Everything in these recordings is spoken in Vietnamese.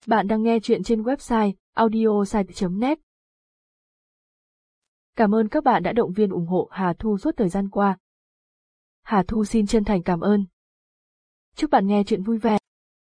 Bạn đang nghe chuyện trên website audiosite.net. Cảm ơn các bạn đã động viên ủng hộ Hà Thu suốt thời gian qua. Hà Thu xin chân thành cảm ơn. Chúc bạn nghe chuyện vui vẻ.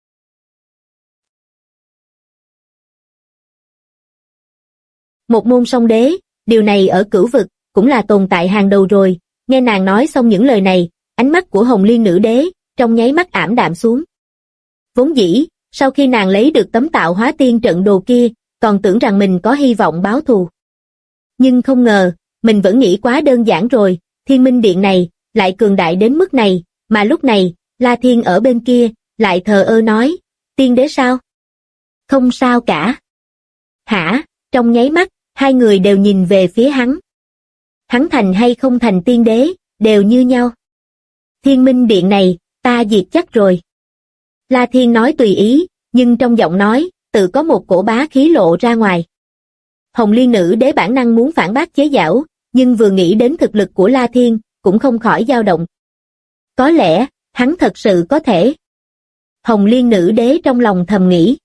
Một môn song đế, điều này ở cửu vực cũng là tồn tại hàng đầu rồi. Nghe nàng nói xong những lời này, ánh mắt của Hồng Liên nữ đế trong nháy mắt ảm đạm xuống. Vốn dĩ, sau khi nàng lấy được tấm tạo hóa tiên trận đồ kia, còn tưởng rằng mình có hy vọng báo thù. Nhưng không ngờ, mình vẫn nghĩ quá đơn giản rồi, Thiên Minh Điện này lại cường đại đến mức này, mà lúc này, La Thiên ở bên kia lại thờ ơ nói, tiên đế sao? Không sao cả. Hả? Trong nháy mắt, hai người đều nhìn về phía hắn. Hắn thành hay không thành tiên đế, đều như nhau. Thiên Minh Điện này, ta diệt chắc rồi. La Thiên nói tùy ý, nhưng trong giọng nói, tự có một cổ bá khí lộ ra ngoài. Hồng Liên nữ đế bản năng muốn phản bác chế giễu, nhưng vừa nghĩ đến thực lực của La Thiên, cũng không khỏi dao động. Có lẽ, hắn thật sự có thể. Hồng Liên nữ đế trong lòng thầm nghĩ.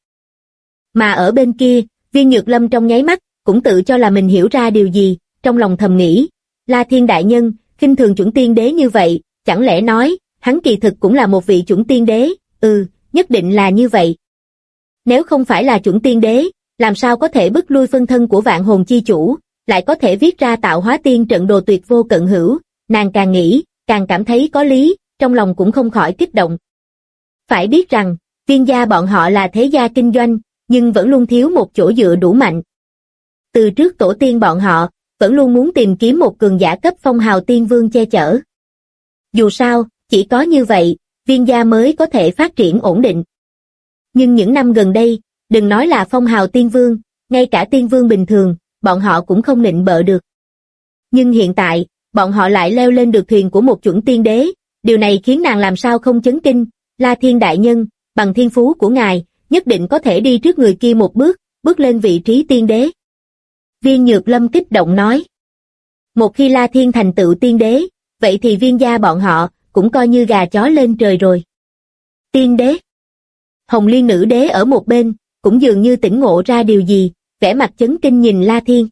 Mà ở bên kia, Viên Nhược Lâm trong nháy mắt, cũng tự cho là mình hiểu ra điều gì, trong lòng thầm nghĩ. La Thiên đại nhân, khinh thường chuẩn tiên đế như vậy, chẳng lẽ nói, hắn kỳ thực cũng là một vị chuẩn tiên đế, nhất định là như vậy. Nếu không phải là chuẩn tiên đế, làm sao có thể bức lui phân thân của vạn hồn chi chủ, lại có thể viết ra tạo hóa tiên trận đồ tuyệt vô cận hữu, nàng càng nghĩ, càng cảm thấy có lý, trong lòng cũng không khỏi kích động. Phải biết rằng, Viên gia bọn họ là thế gia kinh doanh, nhưng vẫn luôn thiếu một chỗ dựa đủ mạnh. Từ trước tổ tiên bọn họ, vẫn luôn muốn tìm kiếm một cường giả cấp phong hào tiên vương che chở. Dù sao, chỉ có như vậy, Viên gia mới có thể phát triển ổn định. Nhưng những năm gần đây, đừng nói là phong hào tiên vương, ngay cả tiên vương bình thường, bọn họ cũng không nịnh bợ được. Nhưng hiện tại, bọn họ lại leo lên được thuyền của một chuẩn tiên đế, điều này khiến nàng làm sao không chấn kinh. La Thiên đại nhân, bằng thiên phú của ngài, nhất định có thể đi trước người kia một bước, bước lên vị trí tiên đế. Viên Nhược Lâm kích động nói. Một khi La Thiên thành tựu tiên đế, vậy thì Viên gia bọn họ cũng coi như gà chó lên trời rồi. Tiên đế. Hồng Liên nữ đế ở một bên, cũng dường như tỉnh ngộ ra điều gì, vẻ mặt chấn kinh nhìn La Thiên.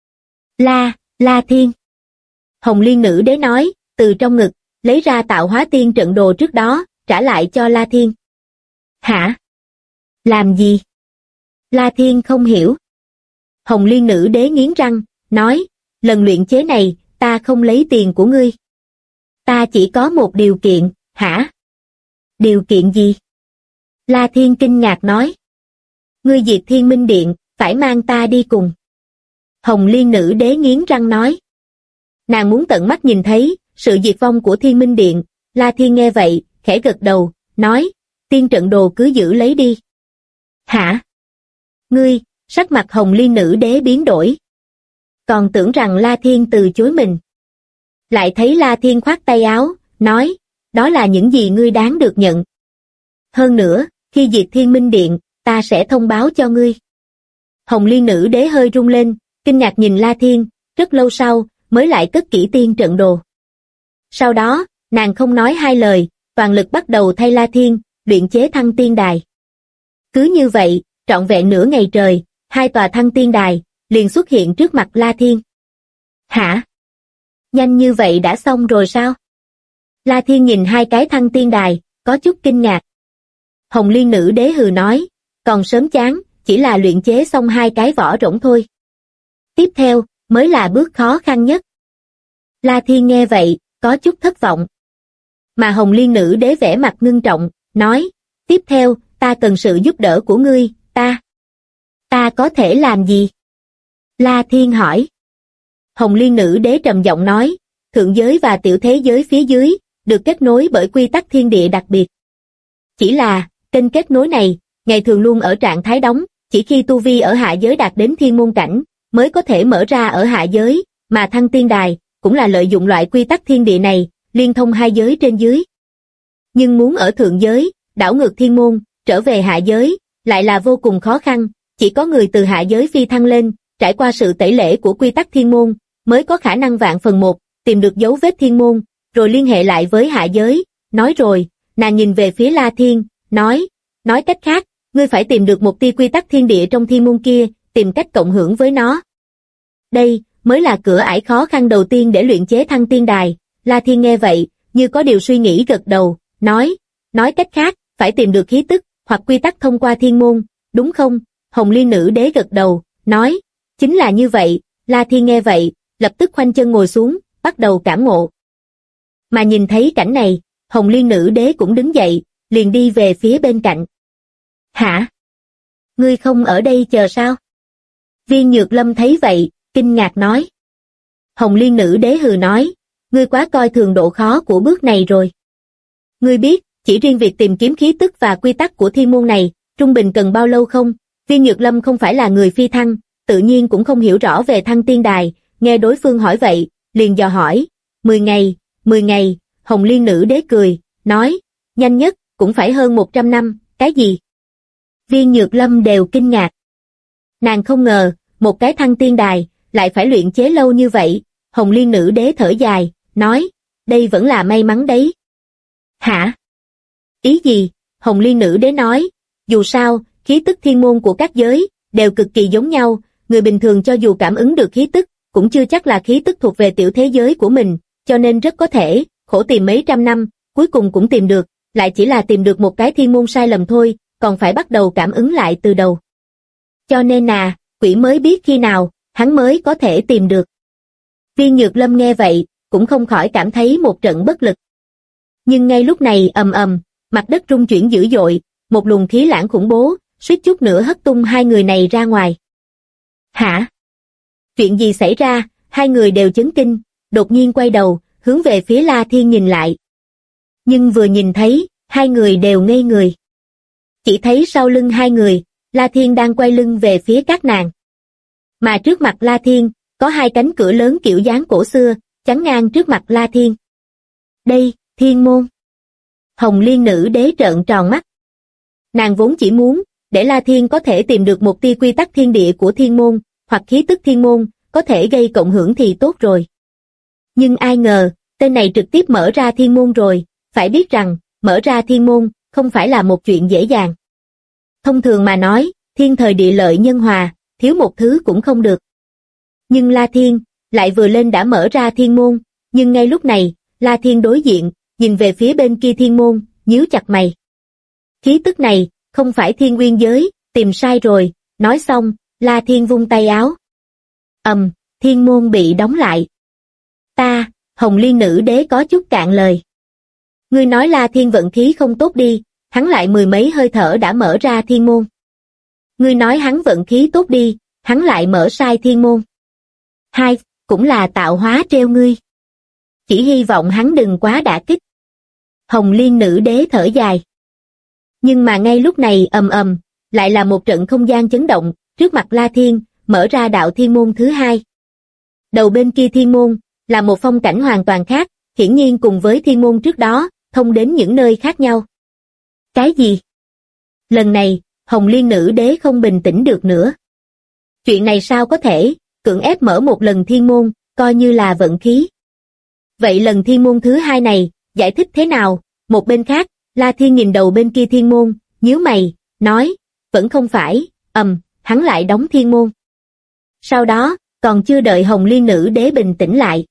La Thiên. Hồng Liên nữ đế nói, từ trong ngực, lấy ra tạo hóa tiên trận đồ trước đó, trả lại cho La Thiên. Hả? Làm gì? La Thiên không hiểu. Hồng Liên nữ đế nghiến răng, nói, lần luyện chế này, ta không lấy tiền của ngươi. Ta chỉ có một điều kiện, hả? Điều kiện gì? La Thiên kinh ngạc nói. Ngươi diệt Thiên Minh Điện, phải mang ta đi cùng. Hồng Liên nữ đế nghiến răng nói. Nàng muốn tận mắt nhìn thấy, sự diệt vong của Thiên Minh Điện. La Thiên nghe vậy, khẽ gật đầu, nói, tiên trận đồ cứ giữ lấy đi. Hả? Ngươi, sắc mặt Hồng Liên nữ đế biến đổi. Còn tưởng rằng La Thiên từ chối mình. Lại thấy La Thiên khoát tay áo, nói, đó là những gì ngươi đáng được nhận. Hơn nữa, khi diệt Thiên Minh Điện, ta sẽ thông báo cho ngươi. Hồng Liên nữ đế hơi rung lên, kinh ngạc nhìn La Thiên, rất lâu sau, mới lại cất kỹ tiên trận đồ. Sau đó, nàng không nói hai lời, toàn lực bắt đầu thay La Thiên, luyện chế thăng tiên đài. Cứ như vậy, trọn vẹn nửa ngày trời, hai tòa thăng tiên đài, liền xuất hiện trước mặt La Thiên. Hả? Nhanh như vậy đã xong rồi sao? La Thiên nhìn hai cái thăng tiên đài, có chút kinh ngạc. Hồng Liên nữ đế hừ nói, còn sớm chán, chỉ là luyện chế xong hai cái vỏ rỗng thôi. Tiếp theo, mới là bước khó khăn nhất. La Thiên nghe vậy, có chút thất vọng. Mà Hồng Liên nữ đế vẻ mặt ngưng trọng, nói, tiếp theo, ta cần sự giúp đỡ của ngươi, ta có thể làm gì? La Thiên hỏi. Hồng Liên nữ đế trầm giọng nói, thượng giới và tiểu thế giới phía dưới, được kết nối bởi quy tắc thiên địa đặc biệt. Chỉ là, kênh kết nối này, ngày thường luôn ở trạng thái đóng, chỉ khi tu vi ở hạ giới đạt đến thiên môn cảnh, mới có thể mở ra ở hạ giới, mà thăng tiên đài, cũng là lợi dụng loại quy tắc thiên địa này, liên thông hai giới trên dưới. Nhưng muốn ở thượng giới, đảo ngược thiên môn, trở về hạ giới, lại là vô cùng khó khăn, chỉ có người từ hạ giới phi thăng lên, trải qua sự tẩy lễ của quy tắc thiên môn, mới có khả năng vạn phần một, tìm được dấu vết thiên môn, rồi liên hệ lại với hạ giới. Nói rồi, nàng nhìn về phía La Thiên, nói cách khác, ngươi phải tìm được một tia quy tắc thiên địa trong thiên môn kia, tìm cách cộng hưởng với nó. Đây mới là cửa ải khó khăn đầu tiên để luyện chế Thăng Tiên Đài. La Thiên nghe vậy, như có điều suy nghĩ gật đầu, nói cách khác, phải tìm được khí tức, hoặc quy tắc thông qua thiên môn, đúng không? Hồng Liên Nữ Đế gật đầu, nói, chính là như vậy. La Thiên nghe vậy, lập tức khoanh chân ngồi xuống, bắt đầu cảm ngộ. Mà nhìn thấy cảnh này, Hồng Liên Nữ Đế cũng đứng dậy, liền đi về phía bên cạnh. Hả? Ngươi không ở đây chờ sao? Viên Nhược Lâm thấy vậy, kinh ngạc nói. Hồng Liên Nữ Đế hừ nói, ngươi quá coi thường độ khó của bước này rồi. Ngươi biết, chỉ riêng việc tìm kiếm khí tức và quy tắc của thiên môn này, trung bình cần bao lâu không? Viên Nhược Lâm không phải là người phi thăng, tự nhiên cũng không hiểu rõ về Thăng Tiên Đài, nghe đối phương hỏi vậy, liền dò hỏi, 10 ngày, 10 ngày, Hồng Liên Nữ Đế cười, nói, nhanh nhất, cũng phải hơn 100 năm, cái gì? Viên Nhược Lâm đều kinh ngạc. Nàng không ngờ, một cái Thăng Tiên Đài, lại phải luyện chế lâu như vậy. Hồng Liên Nữ Đế thở dài, nói, đây vẫn là may mắn đấy. Hả? Ý gì? Hồng Liên Nữ Đế nói, dù sao, khí tức thiên môn của các giới, đều cực kỳ giống nhau, người bình thường cho dù cảm ứng được khí tức, cũng chưa chắc là khí tức thuộc về tiểu thế giới của mình, cho nên rất có thể, khổ tìm mấy trăm năm, cuối cùng cũng tìm được, lại chỉ là tìm được một cái thiên môn sai lầm thôi, còn phải bắt đầu cảm ứng lại từ đầu. Cho nên quỷ mới biết khi nào, hắn mới có thể tìm được. Viên Nhược Lâm nghe vậy, cũng không khỏi cảm thấy một trận bất lực. Nhưng ngay lúc này mặt đất rung chuyển dữ dội, một luồng khí lãng khủng bố, suýt chút nữa hất tung hai người này ra ngoài. Hả? Chuyện gì xảy ra? Hai người đều chấn kinh, đột nhiên quay đầu, hướng về phía La Thiên nhìn lại. Nhưng vừa nhìn thấy, hai người đều ngây người. Chỉ thấy sau lưng hai người, La Thiên đang quay lưng về phía các nàng. Mà trước mặt La Thiên, có hai cánh cửa lớn kiểu dáng cổ xưa, chắn ngang trước mặt La Thiên. Đây, thiên môn. Hồng Liên Nữ Đế trợn tròn mắt. Nàng vốn chỉ muốn, để La Thiên có thể tìm được một tia quy tắc thiên địa của thiên môn, hoặc khí tức thiên môn, có thể gây cộng hưởng thì tốt rồi. Nhưng ai ngờ, tên này trực tiếp mở ra thiên môn rồi, phải biết rằng, mở ra thiên môn, không phải là một chuyện dễ dàng. Thông thường mà nói, thiên thời địa lợi nhân hòa, thiếu một thứ cũng không được. Nhưng La Thiên, lại vừa lên đã mở ra thiên môn, nhưng ngay lúc này, La Thiên đối diện, nhìn về phía bên kia thiên môn, nhíu chặt mày. Khí tức này, không phải thiên nguyên giới, tìm sai rồi, nói xong, La Thiên vung tay áo. Thiên môn bị đóng lại. Hồng Liên Nữ Đế có chút cạn lời. Ngươi nói La Thiên vận khí không tốt đi, hắn lại mười mấy hơi thở đã mở ra thiên môn. Ngươi nói hắn vận khí tốt đi, hắn lại mở sai thiên môn. Hai, cũng là tạo hóa treo ngươi. Chỉ hy vọng hắn đừng quá đả kích. Hồng Liên Nữ Đế thở dài. Nhưng mà ngay lúc này lại là một trận không gian chấn động, trước mặt La Thiên, mở ra đạo thiên môn thứ hai. Đầu bên kia thiên môn, là một phong cảnh hoàn toàn khác, hiển nhiên cùng với thiên môn trước đó, thông đến những nơi khác nhau. Cái gì? Lần này, Hồng Liên Nữ Đế không bình tĩnh được nữa. Chuyện này sao có thể, cưỡng ép mở một lần thiên môn, coi như là vận khí. Vậy lần thiên môn thứ hai này, giải thích thế nào? Một bên khác, La Thiên nhìn đầu bên kia thiên môn, nhíu mày, nói, vẫn không phải, hắn lại đóng thiên môn. Sau đó, còn chưa đợi Hồng Liên Nữ Đế bình tĩnh lại.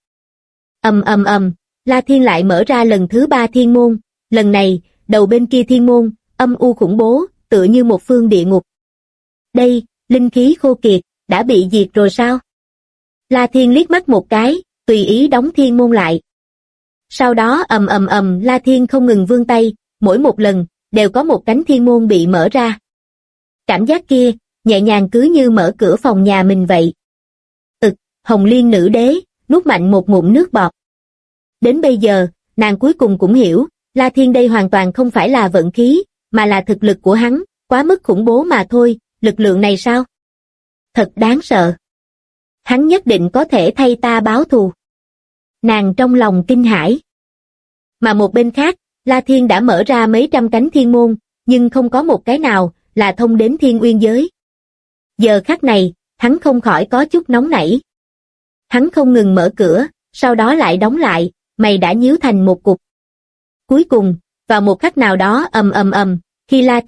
La Thiên lại mở ra lần thứ ba thiên môn, lần này, đầu bên kia thiên môn, âm u khủng bố, tựa như một phương địa ngục. Đây, linh khí khô kiệt, đã bị diệt rồi sao? La Thiên liếc mắt một cái, tùy ý đóng thiên môn lại. Sau đó La Thiên không ngừng vươn tay, mỗi một lần, đều có một cánh thiên môn bị mở ra. Cảm giác kia, nhẹ nhàng cứ như mở cửa phòng nhà mình vậy. Hồng Liên Nữ Đế, nuốt mạnh một ngụm nước bọt. Đến bây giờ, nàng cuối cùng cũng hiểu, La Thiên đây hoàn toàn không phải là vận khí, mà là thực lực của hắn, quá mức khủng bố mà thôi, lực lượng này sao? Thật đáng sợ. Hắn nhất định có thể thay ta báo thù. Nàng trong lòng kinh hãi. Mà một bên khác, La Thiên đã mở ra mấy trăm cánh thiên môn, nhưng không có một cái nào là thông đến thiên uyên giới. Giờ khắc này, hắn không khỏi có chút nóng nảy. Hắn không ngừng mở cửa, sau đó lại đóng lại, mày đã nhíu thành một cục. Cuối cùng, vào một khắc nào đó khi La Thiên,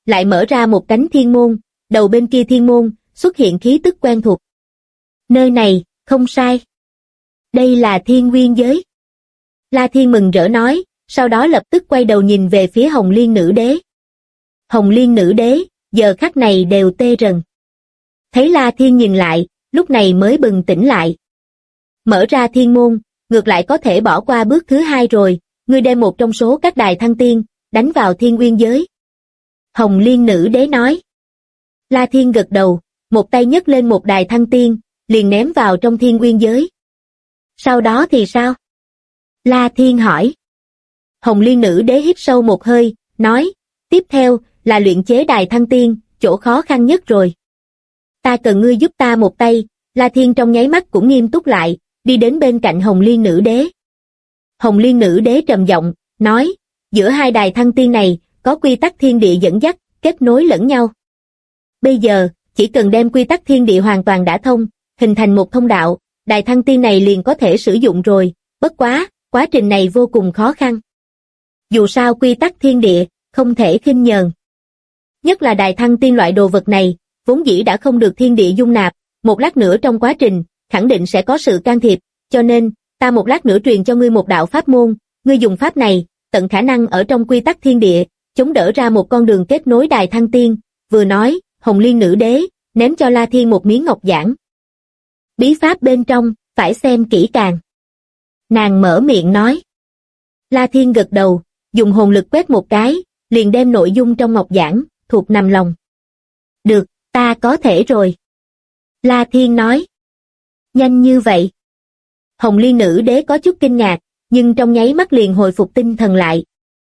lại mở ra một cánh thiên môn, đầu bên kia thiên môn, xuất hiện khí tức quen thuộc. Nơi này, không sai. Đây là Thiên Nguyên giới. La Thiên mừng rỡ nói, sau đó lập tức quay đầu nhìn về phía Hồng Liên Nữ Đế. Hồng Liên Nữ Đế, giờ khắc này đều tê rần. Thấy La Thiên nhìn lại, lúc này mới bừng tỉnh lại. Mở ra thiên môn, ngược lại có thể bỏ qua bước thứ hai rồi, ngươi đem một trong số các đài thăng tiên, đánh vào Thiên Nguyên giới. Hồng Liên Nữ Đế nói. La Thiên gật đầu, một tay nhấc lên một đài thăng tiên, liền ném vào trong Thiên Nguyên giới. Sau đó thì sao? La Thiên hỏi. Hồng Liên Nữ Đế hít sâu một hơi, nói, tiếp theo, là luyện chế đài thăng tiên, chỗ khó khăn nhất rồi. Ta cần ngươi giúp ta một tay. La Thiên trong nháy mắt cũng nghiêm túc lại, đi đến bên cạnh Hồng Liên Nữ Đế. Hồng Liên Nữ Đế trầm giọng, nói, giữa hai đài thăng tiên này, có quy tắc thiên địa dẫn dắt, kết nối lẫn nhau. Bây giờ, chỉ cần đem quy tắc thiên địa hoàn toàn đả thông, hình thành một thông đạo, đài thăng tiên này liền có thể sử dụng rồi, bất quá, quá trình này vô cùng khó khăn. Dù sao quy tắc thiên địa, không thể khinh nhờn. Nhất là đài thăng tiên loại đồ vật này, vốn dĩ đã không được thiên địa dung nạp, một lát nữa trong quá trình, khẳng định sẽ có sự can thiệp, cho nên, ta một lát nữa truyền cho ngươi một đạo pháp môn, ngươi dùng pháp này, tận khả năng ở trong quy tắc thiên địa, chống đỡ ra một con đường kết nối đài thăng tiên, vừa nói, Hồng Liên Nữ Đế, ném cho La Thiên một miếng ngọc giản. Bí pháp bên trong, phải xem kỹ càng. Nàng mở miệng nói. La Thiên gật đầu, dùng hồn lực quét một cái, liền đem nội dung trong ngọc giản, thuộc nằm lòng. Được, ta có thể rồi. La Thiên nói. Nhanh như vậy. Hồng Liên Nữ Đế có chút kinh ngạc, nhưng trong nháy mắt liền hồi phục tinh thần lại.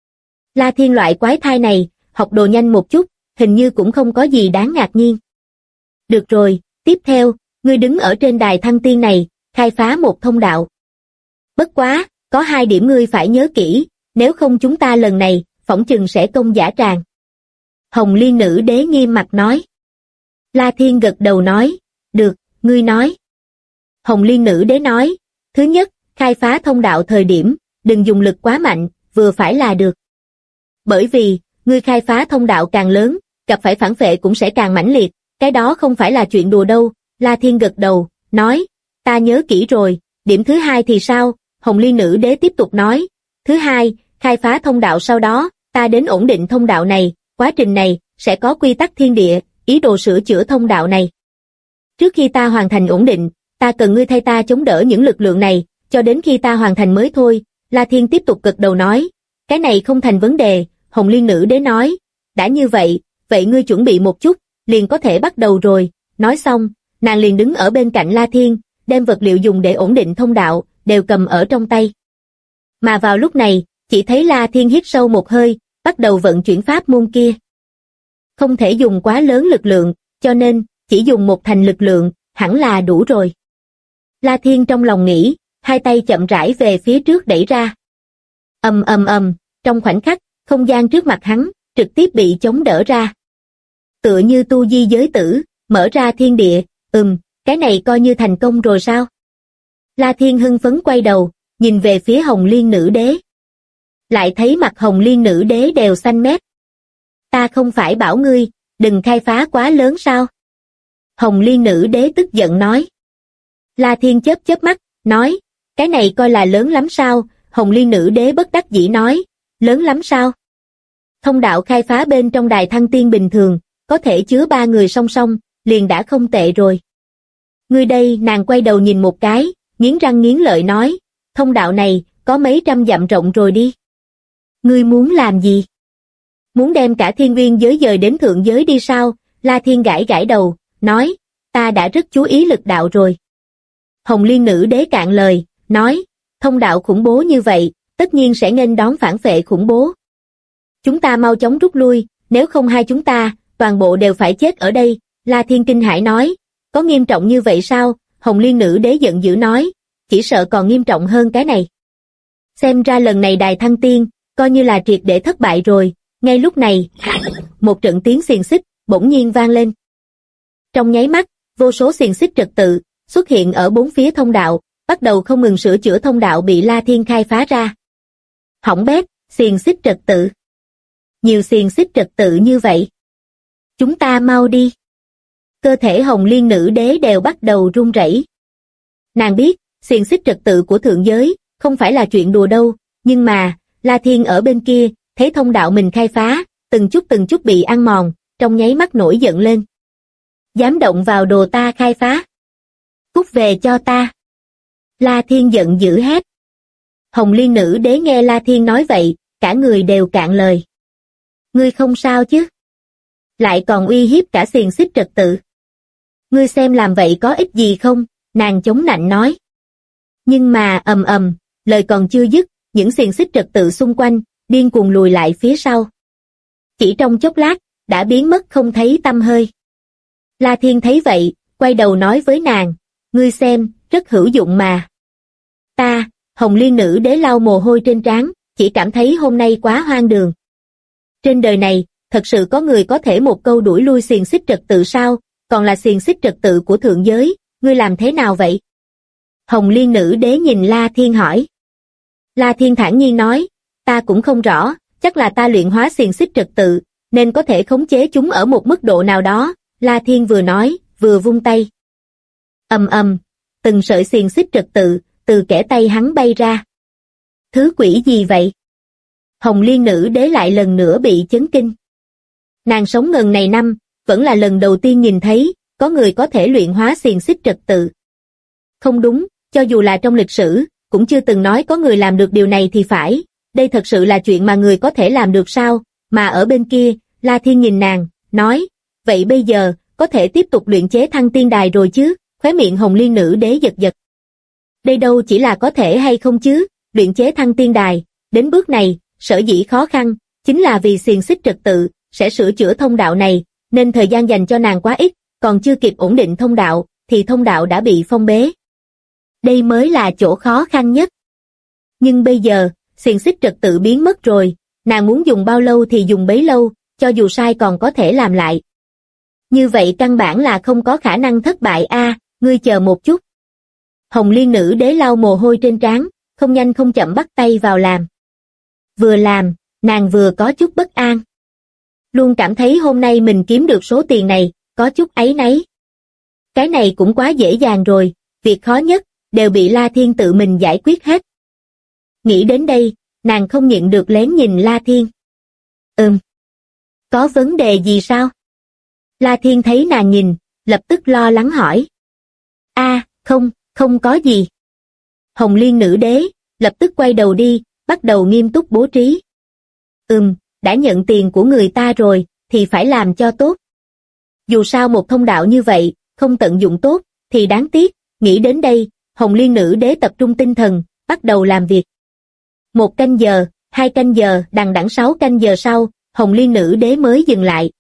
La Thiên loại quái thai này, học đồ nhanh một chút, hình như cũng không có gì đáng ngạc nhiên. Được rồi, tiếp theo, ngươi đứng ở trên đài thăng tiên này, khai phá một thông đạo. Bất quá, có hai điểm ngươi phải nhớ kỹ, nếu không chúng ta lần này, phỏng chừng sẽ công dã tràng. Hồng Liên Nữ Đế nghiêm mặt nói. La Thiên gật đầu nói, được, ngươi nói. Hồng Liên Nữ Đế nói, thứ nhất, khai phá thông đạo thời điểm, đừng dùng lực quá mạnh, vừa phải là được. Bởi vì, ngươi khai phá thông đạo càng lớn, gặp phải phản phệ cũng sẽ càng mãnh liệt, cái đó không phải là chuyện đùa đâu. La Thiên gật đầu, nói, ta nhớ kỹ rồi, điểm thứ hai thì sao? Hồng Liên Nữ Đế tiếp tục nói, thứ hai, khai phá thông đạo sau đó, ta đến ổn định thông đạo này, quá trình này, sẽ có quy tắc thiên địa, ý đồ sửa chữa thông đạo này. Trước khi ta hoàn thành ổn định, ta cần ngươi thay ta chống đỡ những lực lượng này, cho đến khi ta hoàn thành mới thôi. La Thiên tiếp tục gật đầu nói, cái này không thành vấn đề. Hồng Liên Nữ Đế nói, đã như vậy, vậy ngươi chuẩn bị một chút, liền có thể bắt đầu rồi. Nói xong, nàng liền đứng ở bên cạnh La Thiên, đem vật liệu dùng để ổn định thông đạo, đều cầm ở trong tay. Mà vào lúc này, chỉ thấy La Thiên hít sâu một hơi, bắt đầu vận chuyển pháp môn kia. Không thể dùng quá lớn lực lượng, cho nên, chỉ dùng một thành lực lượng, hẳn là đủ rồi. La Thiên trong lòng nghĩ, hai tay chậm rãi về phía trước đẩy ra. Ầm ầm ầm, trong khoảnh khắc, không gian trước mặt hắn, trực tiếp bị chống đỡ ra. Tựa như tu di giới tử, mở ra thiên địa, cái này coi như thành công rồi sao? La Thiên hưng phấn quay đầu, nhìn về phía Hồng Liên Nữ Đế. Lại thấy mặt Hồng Liên Nữ Đế đều xanh mét. Ta không phải bảo ngươi, đừng khai phá quá lớn sao? Hồng Liên Nữ Đế tức giận nói. La Thiên chớp chớp mắt, nói, cái này coi là lớn lắm sao? Hồng Liên Nữ Đế bất đắc dĩ nói, lớn lắm sao? Thông đạo khai phá bên trong đài thăng tiên bình thường, có thể chứa 3 người song song, liền đã không tệ rồi. Ngươi đây, nàng quay đầu nhìn một cái, nghiến răng nghiến lợi nói, thông đạo này, có mấy trăm dặm rộng rồi đi. Ngươi muốn làm gì? Muốn đem cả thiên nguyên giới dời đến thượng giới đi sao? La Thiên gãi gãi đầu, nói, ta đã rất chú ý lực đạo rồi. Hồng Liên Nữ Đế cạn lời, nói, thông đạo khủng bố như vậy, tất nhiên sẽ nghênh đón phản phệ khủng bố. Chúng ta mau chóng rút lui, nếu không hai chúng ta, toàn bộ đều phải chết ở đây. La Thiên kinh hãi nói, có nghiêm trọng như vậy sao? Hồng Liên Nữ Đế giận dữ nói, chỉ sợ còn nghiêm trọng hơn cái này. Xem ra lần này đài thăng tiên, coi như là triệt để thất bại rồi. Ngay lúc này, một trận tiếng xiềng xích bỗng nhiên vang lên. Trong nháy mắt, vô số xiềng xích trật tự xuất hiện ở bốn phía thông đạo, bắt đầu không ngừng sửa chữa thông đạo bị La Thiên khai phá ra. Hỏng bét, xiềng xích trật tự. Nhiều xiềng xích trật tự như vậy, Chúng ta mau đi. Cơ thể Hồng Liên Nữ Đế đều bắt đầu run rẩy. Nàng biết, xiềng xích trật tự của thượng giới, không phải là chuyện đùa đâu, nhưng mà, La Thiên ở bên kia, thấy thông đạo mình khai phá, từng chút bị ăn mòn, trong nháy mắt nổi giận lên. Dám động vào đồ ta khai phá. Cút về cho ta. La Thiên giận dữ hét. Hồng Liên Nữ Đế nghe La Thiên nói vậy, cả người đều cạn lời. Ngươi không sao chứ? Lại còn uy hiếp cả xiềng xích trật tự. Ngươi xem làm vậy có ích gì không? Nàng chống nạnh nói. Nhưng mà lời còn chưa dứt, những xiềng xích trật tự xung quanh, điên cuồng lùi lại phía sau. Chỉ trong chốc lát, đã biến mất không thấy tăm hơi. La Thiên thấy vậy, quay đầu nói với nàng, ngươi xem, rất hữu dụng mà. Ta, Hồng Liên Nữ Đế lau mồ hôi trên trán, chỉ cảm thấy hôm nay quá hoang đường. Trên đời này, thật sự có người có thể một câu đuổi lui xiềng xích trật tự sao, còn là xiềng xích trật tự của thượng giới, ngươi làm thế nào vậy? Hồng Liên Nữ Đế nhìn La Thiên hỏi. La Thiên thản nhiên nói, ta cũng không rõ, chắc là ta luyện hóa xiềng xích trật tự, nên có thể khống chế chúng ở một mức độ nào đó. La Thiên vừa nói, vừa vung tay. Từng sợi xiềng xích trật tự, từ kẽ tay hắn bay ra. Thứ quỷ gì vậy? Hồng Liên Nữ Đế lại lần nữa bị chấn kinh. Nàng sống ngần này năm, vẫn là lần đầu tiên nhìn thấy, có người có thể luyện hóa xiềng xích trật tự. Không đúng, cho dù là trong lịch sử, cũng chưa từng nói có người làm được điều này thì phải, đây thật sự là chuyện mà người có thể làm được sao, mà ở bên kia, La Thiên nhìn nàng, nói, vậy bây giờ, có thể tiếp tục luyện chế Thăng Tiên Đài rồi chứ, khóe miệng Hồng Liên Nữ Đế giật giật. Đây đâu chỉ là có thể hay không chứ, luyện chế Thăng Tiên Đài, đến bước này, sở dĩ khó khăn, chính là vì xiềng xích trật tự, sẽ sửa chữa thông đạo này, nên thời gian dành cho nàng quá ít, còn chưa kịp ổn định thông đạo, thì thông đạo đã bị phong bế. Đây mới là chỗ khó khăn nhất. Nhưng bây giờ, xiềng xích trật tự biến mất rồi, nàng muốn dùng bao lâu thì dùng bấy lâu, cho dù sai còn có thể làm lại. Như vậy căn bản là không có khả năng thất bại a, ngươi chờ một chút. Hồng Liên Nữ Đế lau mồ hôi trên trán, không nhanh không chậm bắt tay vào làm. Vừa làm, nàng vừa có chút bất an. Luôn cảm thấy hôm nay mình kiếm được số tiền này, có chút áy náy. Cái này cũng quá dễ dàng rồi, việc khó nhất, đều bị La Thiên tự mình giải quyết hết. Nghĩ đến đây, nàng không nhịn được lén nhìn La Thiên. Có vấn đề gì sao? La Thiên thấy nàng nhìn, lập tức lo lắng hỏi. Không có gì. Hồng Liên Nữ Đế, lập tức quay đầu đi, bắt đầu nghiêm túc bố trí. Đã nhận tiền của người ta rồi, thì phải làm cho tốt. Dù sao một thông đạo như vậy, không tận dụng tốt, thì đáng tiếc, nghĩ đến đây, Hồng Liên Nữ Đế tập trung tinh thần, bắt đầu làm việc. 1 canh giờ, 2 canh giờ, đằng đẵng 6 canh giờ sau, Hồng Liên Nữ Đế mới dừng lại.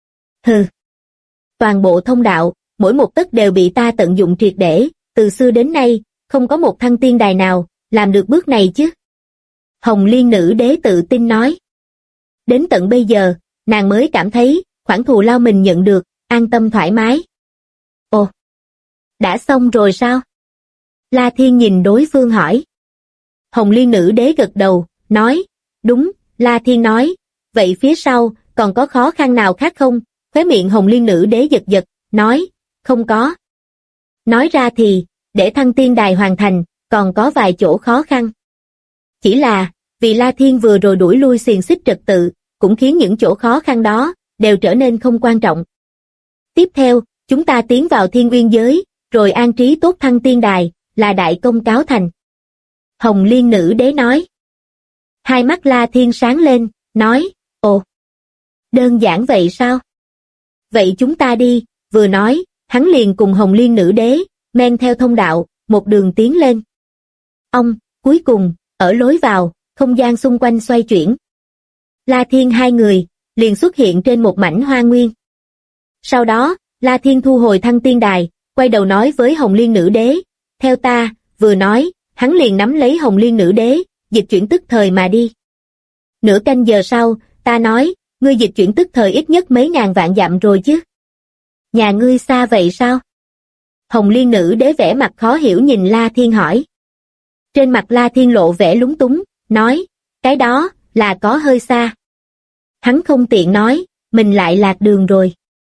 Toàn bộ thông đạo, mỗi một tấc đều bị ta tận dụng triệt để, từ xưa đến nay, không có một Thăng Tiên Đài nào, làm được bước này chứ. Hồng Liên Nữ Đế tự tin nói. Đến tận bây giờ, nàng mới cảm thấy, khoản thù lao mình nhận được, an tâm thoải mái. Ồ, đã xong rồi sao? La Thiên nhìn đối phương hỏi. Hồng Liên Nữ Đế gật đầu, nói, đúng, La Thiên nói, vậy phía sau, còn có khó khăn nào khác không? Khóe miệng Hồng Liên Nữ Đế giật giật, nói, không có. Nói ra thì, để Thăng Tiên Đài hoàn thành, còn có vài chỗ khó khăn. Chỉ là, vì La Thiên vừa rồi đuổi lui xiềng xích trật tự, cũng khiến những chỗ khó khăn đó, đều trở nên không quan trọng. Tiếp theo, chúng ta tiến vào Thiên Uyên giới, rồi an trí tốt Thăng Tiên Đài, là đại công cáo thành. Hồng Liên Nữ Đế nói. Hai mắt La Thiên sáng lên, nói, ồ, đơn giản vậy sao? Vậy chúng ta đi, vừa nói, hắn liền cùng Hồng Liên Nữ Đế, men theo thông đạo, một đường tiến lên. Cuối cùng, ở lối vào, không gian xung quanh xoay chuyển. La Thiên hai người, liền xuất hiện trên một mảnh hoa nguyên. Sau đó, La Thiên thu hồi Thăng Tiên Đài, quay đầu nói với Hồng Liên Nữ Đế, theo ta, vừa nói, hắn liền nắm lấy Hồng Liên Nữ Đế, dịch chuyển tức thời mà đi. Nửa canh giờ sau, ta nói, ngươi dịch chuyển tức thời ít nhất mấy ngàn vạn dặm rồi chứ. Nhà ngươi xa vậy sao? Hồng Liên Nữ Đế vẻ mặt khó hiểu nhìn La Thiên hỏi. Trên mặt La Thiên lộ vẻ lúng túng, nói, cái đó, là có hơi xa. Hắn không tiện nói, mình lại lạc đường rồi.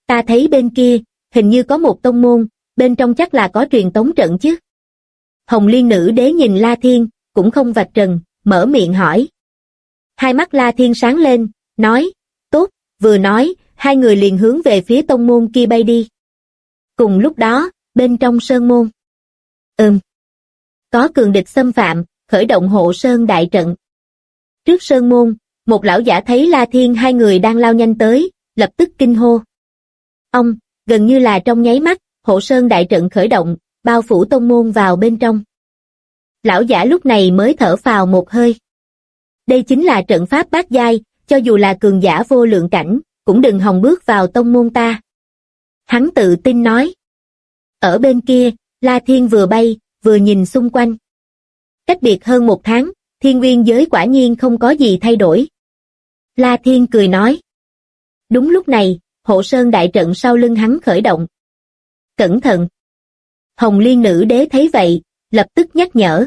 Ta thấy bên kia, hình như có một tông môn, bên trong chắc là có truyền tống trận chứ. Hồng Liên Nữ Đế nhìn La Thiên, cũng không vạch trần, mở miệng hỏi. Hai mắt La Thiên sáng lên, nói, tốt, vừa nói, hai người liền hướng về phía tông môn kia bay đi. Cùng lúc đó, bên trong sơn môn. Có cường địch xâm phạm, khởi động hộ sơn đại trận. Trước sơn môn, một lão giả thấy La Thiên hai người đang lao nhanh tới, lập tức kinh hô. Ông, gần như là trong nháy mắt, hộ sơn đại trận khởi động, bao phủ tông môn vào bên trong. Lão giả lúc này mới thở phào một hơi. Đây chính là trận pháp bát giai, cho dù là cường giả vô lượng cảnh, cũng đừng hòng bước vào tông môn ta. Hắn tự tin nói. Ở bên kia, La Thiên vừa bay, vừa nhìn xung quanh. Cách biệt hơn một tháng, thiên nguyên giới quả nhiên không có gì thay đổi. La Thiên cười nói. Đúng lúc này, hộ sơn đại trận sau lưng hắn khởi động. Cẩn thận! Hồng Liên Nữ Đế thấy vậy, lập tức nhắc nhở.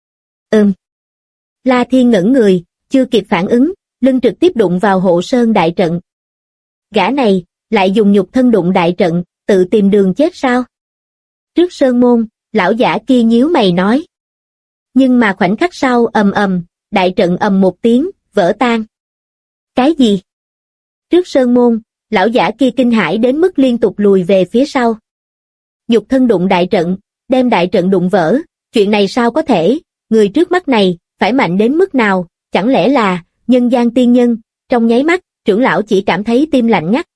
La Thiên ngẩn người, chưa kịp phản ứng, lưng trực tiếp đụng vào hộ sơn đại trận. Gã này, lại dùng nhục thân đụng đại trận, tự tìm đường chết sao? Trước sơn môn, lão giả kia nhíu mày nói. Nhưng mà khoảnh khắc sau đại trận ầm một tiếng, vỡ tan. Cái gì? Trước sơn môn, lão giả kia kinh hãi đến mức liên tục lùi về phía sau. Nhục thân đụng đại trận, đem đại trận đụng vỡ, chuyện này sao có thể, người trước mắt này, phải mạnh đến mức nào, chẳng lẽ là, nhân gian tiên nhân, trong nháy mắt, trưởng lão chỉ cảm thấy tim lạnh ngắt.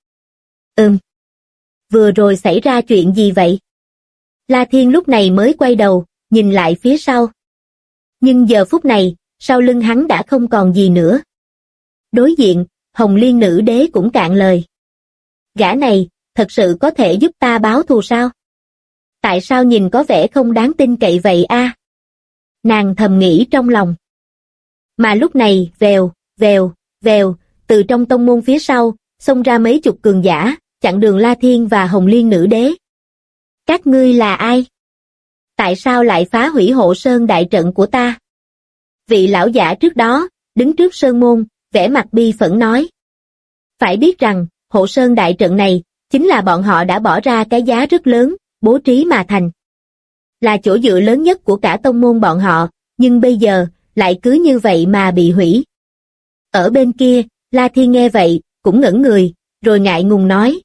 Vừa rồi xảy ra chuyện gì vậy? La Thiên lúc này mới quay đầu, nhìn lại phía sau. Nhưng giờ phút này, sau lưng hắn đã không còn gì nữa. Đối diện, Hồng Liên Nữ Đế cũng cạn lời. Gã này, thật sự có thể giúp ta báo thù sao? Tại sao nhìn có vẻ không đáng tin cậy vậy a? Nàng thầm nghĩ trong lòng. Mà lúc này, vèo, từ trong tông môn phía sau, xông ra mấy chục cường giả, chặn đường La Thiên và Hồng Liên Nữ Đế. Các ngươi là ai? Tại sao lại phá hủy hộ sơn đại trận của ta? Vị lão giả trước đó, đứng trước sơn môn, vẻ mặt bi phẫn nói. Phải biết rằng, hộ sơn đại trận này, chính là bọn họ đã bỏ ra cái giá rất lớn, bố trí mà thành. Là chỗ dựa lớn nhất của cả tông môn bọn họ, nhưng bây giờ, lại cứ như vậy mà bị hủy. Ở bên kia, La Thiên nghe vậy, cũng ngẩn người, rồi ngại ngùng nói,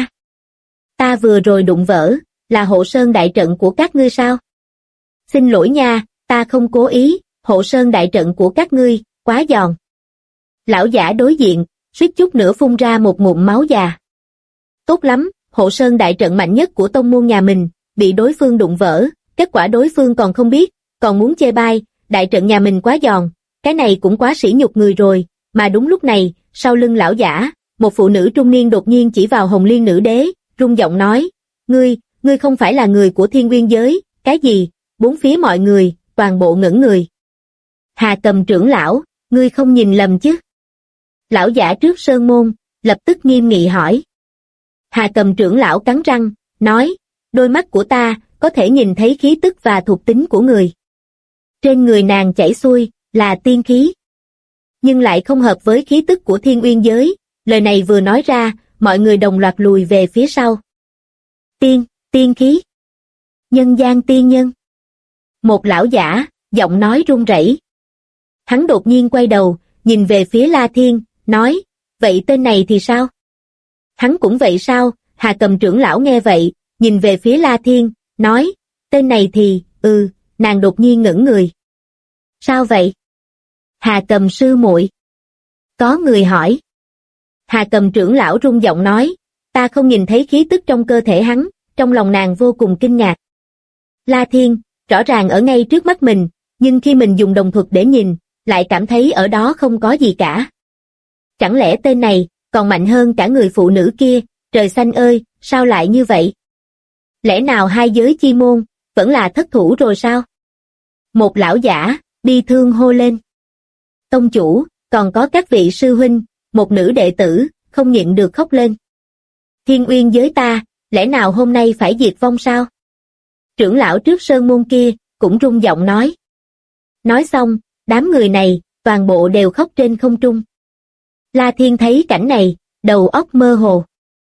ta vừa rồi đụng vỡ, là hộ sơn đại trận của các ngươi sao? Xin lỗi nha, ta không cố ý, hộ sơn đại trận của các ngươi, quá giòn. Lão giả đối diện, suýt chút nữa phun ra một ngụm máu già. Tốt lắm, hộ sơn đại trận mạnh nhất của tông môn nhà mình, bị đối phương đụng vỡ, kết quả đối phương còn không biết, còn muốn chê bai, đại trận nhà mình quá giòn, cái này cũng quá sỉ nhục người rồi, mà đúng lúc này, sau lưng lão giả, một phụ nữ trung niên đột nhiên chỉ vào Hồng Liên Nữ Đế, rung giọng nói, ngươi không phải là người của thiên nguyên giới, cái gì, bốn phía mọi người, toàn bộ ngẩn người. Hà Cầm trưởng lão, ngươi không nhìn lầm chứ? Lão giả trước sơn môn, lập tức nghiêm nghị hỏi. Hà Cầm trưởng lão cắn răng, nói, đôi mắt của ta, có thể nhìn thấy khí tức và thuộc tính của người. Trên người nàng chảy xuôi, là tiên khí. Nhưng lại không hợp với khí tức của thiên uyên giới, lời này vừa nói ra, mọi người đồng loạt lùi về phía sau. Tiên khí. Nhân gian tiên nhân. Một lão giả, giọng nói run rẩy. Hắn đột nhiên quay đầu, nhìn về phía La Thiên, nói, vậy tên này thì sao? Hắn cũng vậy sao? Hà Cầm trưởng lão nghe vậy, nhìn về phía La Thiên, nói, tên này thì, nàng đột nhiên ngẩn người. Sao vậy? Hà Cầm sư muội. Có người hỏi. Hà Cầm trưởng lão run giọng nói, ta không nhìn thấy khí tức trong cơ thể hắn, trong lòng nàng vô cùng kinh ngạc. La Thiên, rõ ràng ở ngay trước mắt mình, nhưng khi mình dùng đồng thuật để nhìn, lại cảm thấy ở đó không có gì cả. Chẳng lẽ tên này, còn mạnh hơn cả người phụ nữ kia, trời xanh ơi, sao lại như vậy? Lẽ nào hai giới chi môn, vẫn là thất thủ rồi sao? Một lão giả, bi thương hô lên. Tông chủ, còn có các vị sư huynh, một nữ đệ tử, không nhịn được khóc lên. Thiên uyên giới ta, lẽ nào hôm nay phải diệt vong sao? Trưởng lão trước sơn môn kia, cũng rung giọng nói. Nói xong, đám người này, toàn bộ đều khóc trên không trung. La Thiên thấy cảnh này, đầu óc mơ hồ.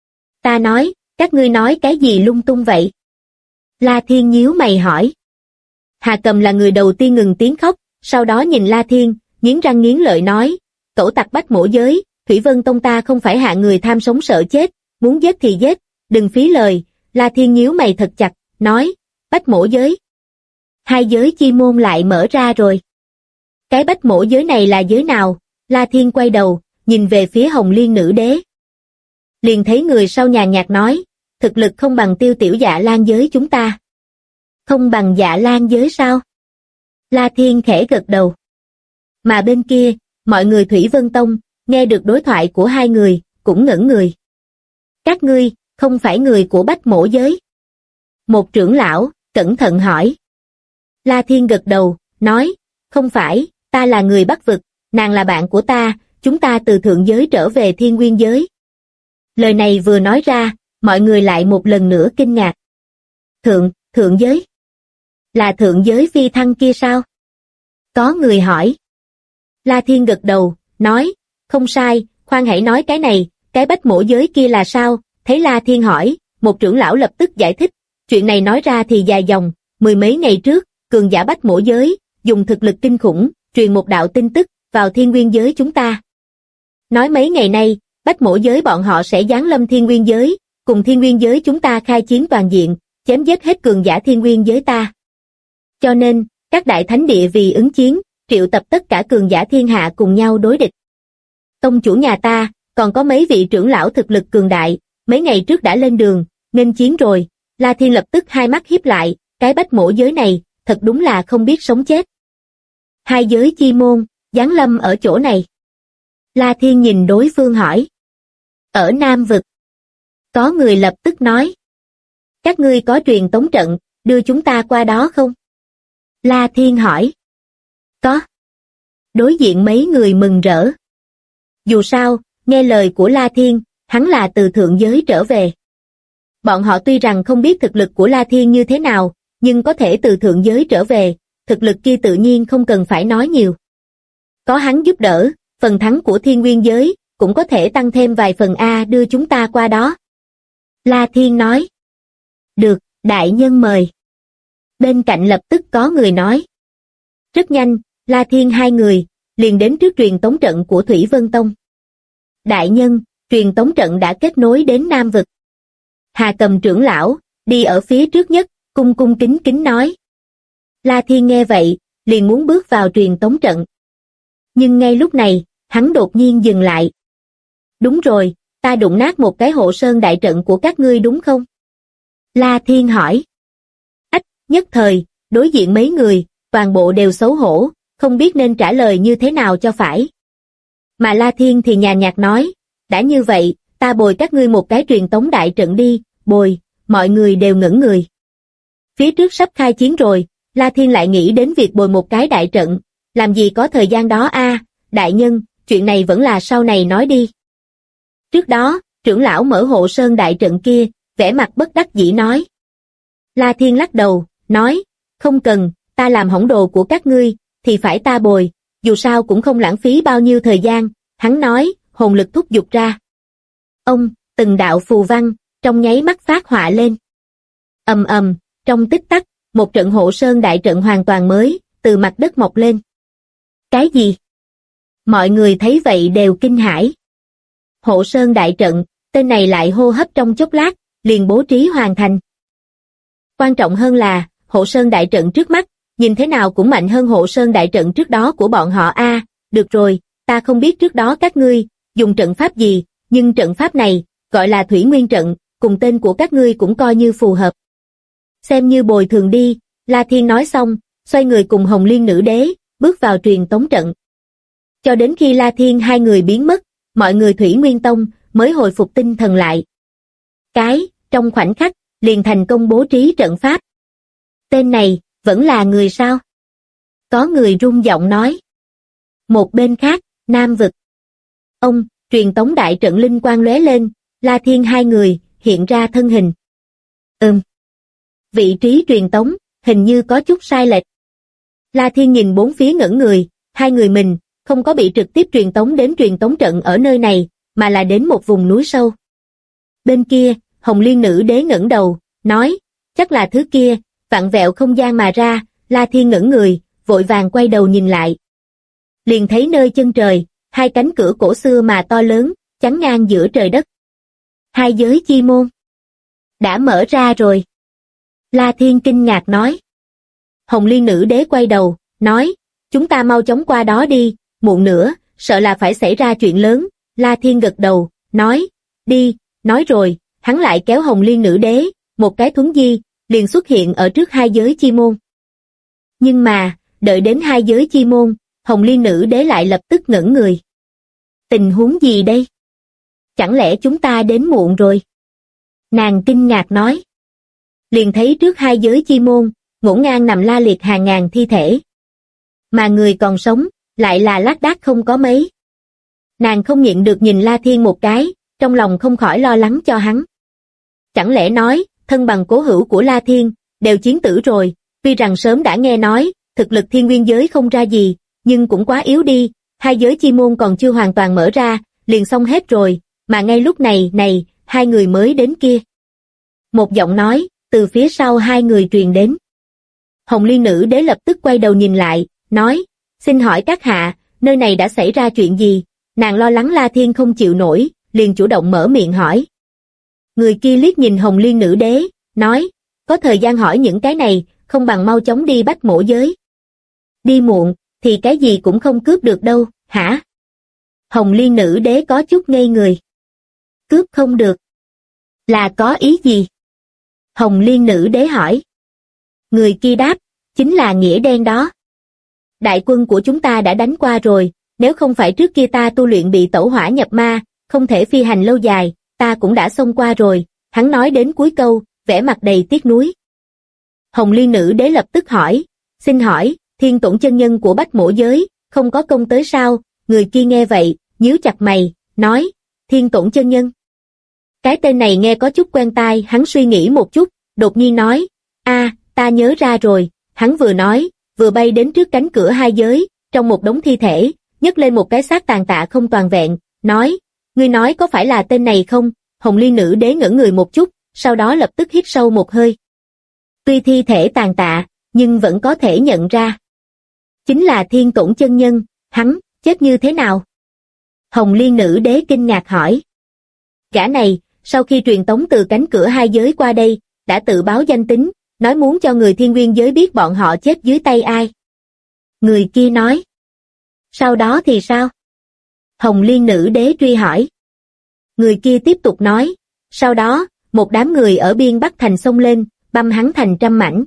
Ta nói, các ngươi nói cái gì lung tung vậy? La Thiên nhíu mày hỏi. Hà Cầm là người đầu tiên ngừng tiếng khóc, sau đó nhìn La Thiên, nghiến răng nghiến lợi nói, cẩu tặc Bách Mỗ Giới, Thủy Vân Tông ta không phải hạ người tham sống sợ chết, muốn giết thì giết, đừng phí lời. La Thiên nhíu mày thật chặt, nói, Bách Mỗ Giới. Hai giới chi môn lại mở ra rồi. Cái Bách Mỗ Giới này là giới nào? La Thiên quay đầu, nhìn về phía Hồng Liên Nữ Đế. Liền thấy người sau nhàn nhạt nói, thực lực không bằng Tiêu Tiểu Dạ Lan giới chúng ta. Không bằng Dạ Lan giới sao? La Thiên khẽ gật đầu. Mà bên kia, mọi người Thủy Vân Tông, nghe được đối thoại của hai người, cũng ngẩn người. Các ngươi, không phải người của Bách Mỗ Giới. Một trưởng lão, cẩn thận hỏi. La Thiên gật đầu, nói, không phải, ta là người Bắc Vực, nàng là bạn của ta, chúng ta từ thượng giới trở về Thiên Nguyên giới. Lời này vừa nói ra, mọi người lại một lần nữa kinh ngạc. Thượng giới? Là thượng giới phi thăng kia sao? Có người hỏi. La Thiên gật đầu, nói, không sai, khoan hãy nói cái này, cái Bách Mỗ Giới kia là sao? Thấy La Thiên hỏi, một trưởng lão lập tức giải thích, chuyện này nói ra thì dài dòng, mười mấy ngày trước, cường giả Bách Mỗ Giới, dùng thực lực kinh khủng, truyền một đạo tin tức, vào Thiên Nguyên giới chúng ta. Nói mấy ngày nay, Bách Mỗ Giới bọn họ sẽ giáng lâm Thiên Nguyên giới, cùng Thiên Nguyên giới chúng ta khai chiến toàn diện, chém giết hết cường giả Thiên Nguyên giới ta. Cho nên, các đại thánh địa vì ứng chiến, triệu tập tất cả cường giả thiên hạ cùng nhau đối địch. Tông chủ nhà ta, còn có mấy vị trưởng lão thực lực cường đại, mấy ngày trước đã lên đường, nghênh chiến rồi. La Thiên lập tức hai mắt híp lại, cái Bách Mỗ Giới này, thật đúng là không biết sống chết. Hai giới chi môn, giáng lâm ở chỗ này. La Thiên nhìn đối phương hỏi. Ở Nam Vực. Có người lập tức nói. Các ngươi có truyền tống trận, đưa chúng ta qua đó không? La Thiên hỏi. Có. Đối diện mấy người mừng rỡ. Dù sao, nghe lời của La Thiên, hắn là từ thượng giới trở về. Bọn họ tuy rằng không biết thực lực của La Thiên như thế nào, nhưng có thể từ thượng giới trở về, thực lực kia tự nhiên không cần phải nói nhiều. Có hắn giúp đỡ, phần thắng của Thiên Nguyên giới, cũng có thể tăng thêm vài phần A đưa chúng ta qua đó. La Thiên nói. Được, đại nhân mời. Bên cạnh lập tức có người nói. Rất nhanh, La Thiên hai người, liền đến trước truyền tống trận của Thủy Vân Tông. Đại nhân, truyền tống trận đã kết nối đến Nam Vực. Hà Cầm trưởng lão, đi ở phía trước nhất, cung cung kính kính nói. La Thiên nghe vậy, liền muốn bước vào truyền tống trận. Nhưng ngay lúc này, hắn đột nhiên dừng lại. Đúng rồi, ta đụng nát một cái hộ sơn đại trận của các ngươi đúng không? La Thiên hỏi. Ách, nhất thời, đối diện mấy người, toàn bộ đều xấu hổ, không biết nên trả lời như thế nào cho phải. Mà La Thiên thì nhàn nhạt nói, đã như vậy, ta bồi các ngươi một cái truyền tống đại trận đi, bồi, mọi người đều ngẩn người. Phía trước sắp khai chiến rồi, La Thiên lại nghĩ đến việc bồi một cái đại trận, làm gì có thời gian đó a, đại nhân, chuyện này vẫn là sau này nói đi. Trước đó, trưởng lão mở hộ sơn đại trận kia, vẻ mặt bất đắc dĩ nói. La Thiên lắc đầu, nói, không cần, ta làm hỏng đồ của các ngươi, thì phải ta bồi, dù sao cũng không lãng phí bao nhiêu thời gian, hắn nói, hồn lực thúc giục ra. Ông, từng đạo phù văn, trong nháy mắt phát họa lên. Ầm ầm, trong tích tắc, một trận hộ sơn đại trận hoàn toàn mới, từ mặt đất mọc lên. Cái gì? Mọi người thấy vậy đều kinh hãi. Hộ sơn đại trận, tên này lại hô hấp trong chốc lát, liền bố trí hoàn thành. Quan trọng hơn là, hộ sơn đại trận trước mắt, nhìn thế nào cũng mạnh hơn hộ sơn đại trận trước đó của bọn họ a. Được rồi, ta không biết trước đó các ngươi dùng trận pháp gì, nhưng trận pháp này, gọi là Thủy Nguyên trận, cùng tên của các ngươi cũng coi như phù hợp. Xem như bồi thường đi, La Thiên nói xong, xoay người cùng Hồng Liên Nữ Đế, bước vào truyền tống trận. Cho đến khi La Thiên hai người biến mất, mọi người Thủy Nguyên Tông mới hồi phục tinh thần lại. Trong khoảnh khắc, liền thành công bố trí trận pháp. Tên này, vẫn là người sao? Có người rung giọng nói. Một bên khác, Nam Vực. Ông, truyền tống đại trận linh quang lóe lên, La Thiên hai người, hiện ra thân hình. Vị trí truyền tống, hình như có chút sai lệch. La Thiên nhìn bốn phía ngẩn người, hai người mình, không có bị trực tiếp truyền tống đến truyền tống trận ở nơi này, mà là đến một vùng núi sâu. Bên kia, Hồng Liên Nữ Đế ngẩng đầu, nói, chắc là thứ kia, vặn vẹo không gian mà ra. La Thiên ngẩng người, vội vàng quay đầu nhìn lại. Liền thấy nơi chân trời, hai cánh cửa cổ xưa mà to lớn, chắn ngang giữa trời đất. Hai giới chi môn đã mở ra rồi. La Thiên kinh ngạc nói. Hồng Liên Nữ Đế quay đầu, nói, chúng ta mau chóng qua đó đi, muộn nữa, sợ là phải xảy ra chuyện lớn. La Thiên gật đầu, nói, đi. Nói rồi, hắn lại kéo Hồng Liên Nữ Đế, một cái thuấn di, liền xuất hiện ở trước hai giới chi môn. Nhưng mà, đợi đến hai giới chi môn, Hồng Liên Nữ Đế lại lập tức ngẩn người. Tình huống gì đây? Chẳng lẽ chúng ta đến muộn rồi? Nàng kinh ngạc nói. Liền thấy trước hai giới chi môn, ngổn ngang nằm la liệt hàng ngàn thi thể. Mà người còn sống, lại là lác đác không có mấy. Nàng không nhịn được nhìn La Thiên một cái, trong lòng không khỏi lo lắng cho hắn. Chẳng lẽ nói, thân bằng cố hữu của La Thiên, đều chiến tử rồi, tuy rằng sớm đã nghe nói, thực lực thiên nguyên giới không ra gì, nhưng cũng quá yếu đi, hai giới chi môn còn chưa hoàn toàn mở ra, liền xong hết rồi, mà ngay lúc này, hai người mới đến kia. Một giọng nói, từ phía sau hai người truyền đến. Hồng Liên Nữ Đế lập tức quay đầu nhìn lại, nói, xin hỏi các hạ, nơi này đã xảy ra chuyện gì? Nàng lo lắng La Thiên không chịu nổi, liền chủ động mở miệng hỏi. Người kia liếc nhìn Hồng Liên Nữ Đế, nói, có thời gian hỏi những cái này, không bằng mau chóng đi Bách Mộ Giới. Đi muộn, thì cái gì cũng không cướp được đâu, hả? Hồng Liên Nữ Đế có chút ngây người. Cướp không được? Là có ý gì? Hồng Liên Nữ Đế hỏi. Người kia đáp, chính là nghĩa đen đó. Đại quân của chúng ta đã đánh qua rồi, nếu không phải trước kia ta tu luyện bị tẩu hỏa nhập ma, không thể phi hành lâu dài, ta cũng đã xông qua rồi. Hắn nói đến cuối câu, vẻ mặt đầy tiếc nuối. Hồng Liên Nữ Đế lập tức hỏi, xin hỏi, Thiên Tổn chân nhân của Bách Mộ Giới, không có công tới sao? Người kia nghe vậy, nhíu chặt mày, nói, Thiên Tổn chân nhân. Cái tên này nghe có chút quen tai, hắn suy nghĩ một chút, đột nhiên nói, ta nhớ ra rồi. Hắn vừa nói, vừa bay đến trước cánh cửa hai giới, trong một đống thi thể, nhấc lên một cái xác tàn tạ không toàn vẹn, nói, ngươi nói có phải là tên này không? Hồng Liên Nữ Đế ngẩn người một chút, sau đó lập tức hít sâu một hơi. Tuy thi thể tàn tạ, nhưng vẫn có thể nhận ra. Chính là Thiên Tổn chân nhân, hắn, chết như thế nào? Hồng Liên Nữ Đế kinh ngạc hỏi. Gã này, sau khi truyền tống từ cánh cửa hai giới qua đây, đã tự báo danh tính, nói muốn cho người thiên nguyên giới biết bọn họ chết dưới tay ai. Người kia nói. Sau đó thì sao? Hồng Liên Nữ Đế truy hỏi. Người kia tiếp tục nói, sau đó, một đám người ở biên Bắc Thành xông lên, băm hắn thành trăm mảnh.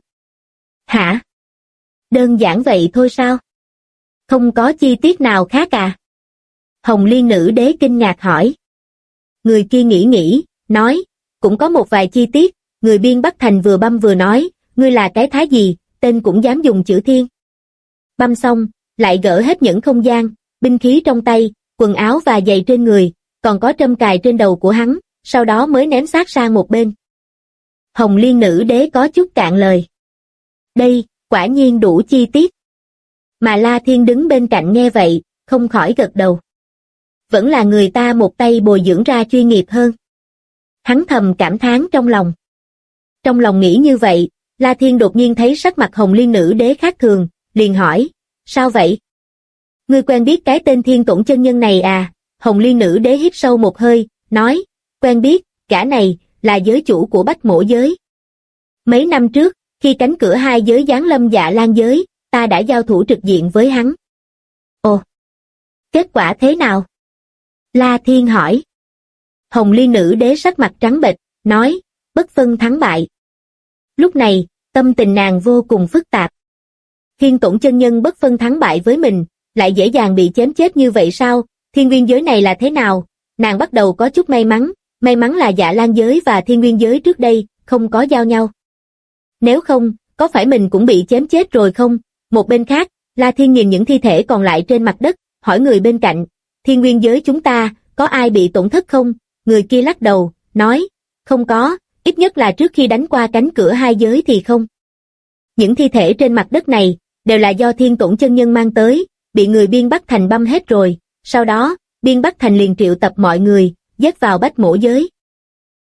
Hả? Đơn giản vậy thôi sao? Không có chi tiết nào khác à? Hồng Liên Nữ Đế kinh ngạc hỏi. Người kia nghĩ, nói, cũng có một vài chi tiết. Người biên Bắc Thành vừa băm vừa nói, ngươi là cái thái gì, tên cũng dám dùng chữ thiên. Băm xong, lại gỡ hết những không gian, binh khí trong tay, quần áo và giày trên người, còn có trâm cài trên đầu của hắn, sau đó mới ném xác sang một bên. Hồng Liên Nữ Đế có chút cạn lời. Đây, quả nhiên đủ chi tiết. Mà La Thiên đứng bên cạnh nghe vậy, không khỏi gật đầu. Vẫn là người ta một tay bồi dưỡng ra chuyên nghiệp hơn. Hắn thầm cảm thán trong lòng. Trong lòng nghĩ như vậy, La Thiên đột nhiên thấy sắc mặt Hồng Liên Nữ Đế khác thường, liền hỏi, sao vậy? Ngươi quen biết cái tên Thiên Tổn chân nhân này à? Hồng Liên Nữ Đế hít sâu một hơi, nói, quen biết, gã này, là giới chủ của Bách Mộ Giới. Mấy năm trước, khi cánh cửa hai giới giáng lâm Dạ Lan giới, ta đã giao thủ trực diện với hắn. Ồ, kết quả thế nào? La Thiên hỏi. Hồng Liên Nữ Đế sắc mặt trắng bệch, nói, bất phân thắng bại. Lúc này, tâm tình nàng vô cùng phức tạp. Thiên Tổn chân nhân bất phân thắng bại với mình, lại dễ dàng bị chém chết như vậy sao? Thiên nguyên giới này là thế nào? Nàng bắt đầu có chút may mắn là Dạ Lan giới và Thiên nguyên giới trước đây không có giao nhau. Nếu không, có phải mình cũng bị chém chết rồi không? Một bên khác, La Thiên nhìn những thi thể còn lại trên mặt đất, hỏi người bên cạnh, Thiên nguyên giới chúng ta, có ai bị tổn thất không? Người kia lắc đầu, nói, không có, ít nhất là trước khi đánh qua cánh cửa hai giới thì không. Những thi thể trên mặt đất này, đều là do Thiên Tổn chân nhân mang tới, bị người biên Bắc Thành băm hết rồi, sau đó, biên Bắc Thành liền triệu tập mọi người, dết vào Bách Mộ Giới.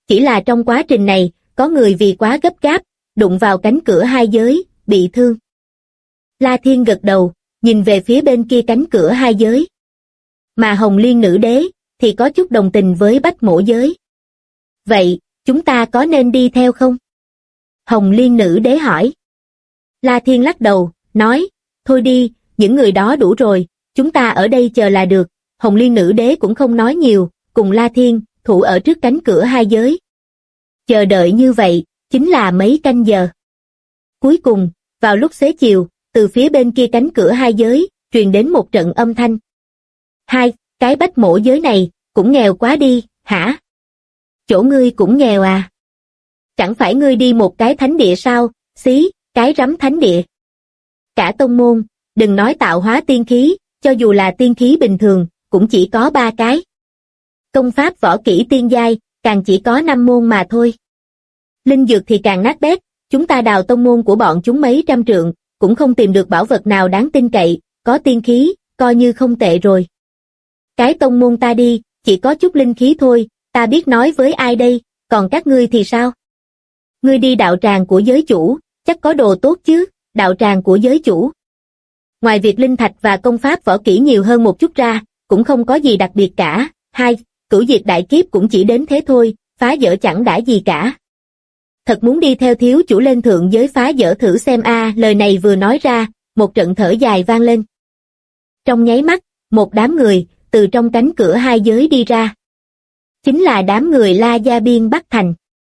Chỉ là trong quá trình này, có người vì quá gấp gáp, đụng vào cánh cửa hai giới, bị thương. La Thiên gật đầu, nhìn về phía bên kia cánh cửa hai giới. Mà Hồng Liên Nữ Đế, thì có chút đồng tình với Bách Mỗ giới. Vậy, chúng ta có nên đi theo không? Hồng Liên Nữ Đế hỏi. La Thiên lắc đầu, nói, thôi đi, những người đó đủ rồi, chúng ta ở đây chờ là được. Hồng Liên Nữ Đế cũng không nói nhiều, cùng La Thiên, thủ ở trước cánh cửa hai giới. Chờ đợi như vậy, chính là mấy canh giờ. Cuối cùng, vào lúc xế chiều, từ phía bên kia cánh cửa hai giới, truyền đến một trận âm thanh. Hai, cái Bách Mỗ giới này, cũng nghèo quá đi, hả? Chỗ ngươi cũng nghèo à? Chẳng phải ngươi đi một cái thánh địa sao, xí, cái rắm thánh địa. Cả tông môn, đừng nói tạo hóa tiên khí, cho dù là tiên khí bình thường, cũng chỉ có 3 cái. Công pháp võ kỹ tiên giai, càng chỉ có 5 môn mà thôi. Linh dược thì càng nát bét, chúng ta đào tông môn của bọn chúng mấy trăm trượng, cũng không tìm được bảo vật nào đáng tin cậy, có tiên khí, coi như không tệ rồi. Cái tông môn ta đi, chỉ có chút linh khí thôi, ta biết nói với ai đây, còn các ngươi thì sao? Ngươi đi đạo tràng của giới chủ, chắc có đồ tốt chứ, đạo tràng của giới chủ. Ngoài việc linh thạch và công pháp võ kỹ nhiều hơn một chút ra, cũng không có gì đặc biệt cả. Hai, cửu diệt đại kiếp cũng chỉ đến thế thôi, phá vỡ chẳng đã gì cả. Thật muốn đi theo thiếu chủ lên thượng giới phá vỡ thử xem a. Lời này vừa nói ra, một trận thở dài vang lên. Trong nháy mắt, một đám người, từ trong cánh cửa hai giới đi ra. Chính là đám người La Gia Biên Bắc Thành.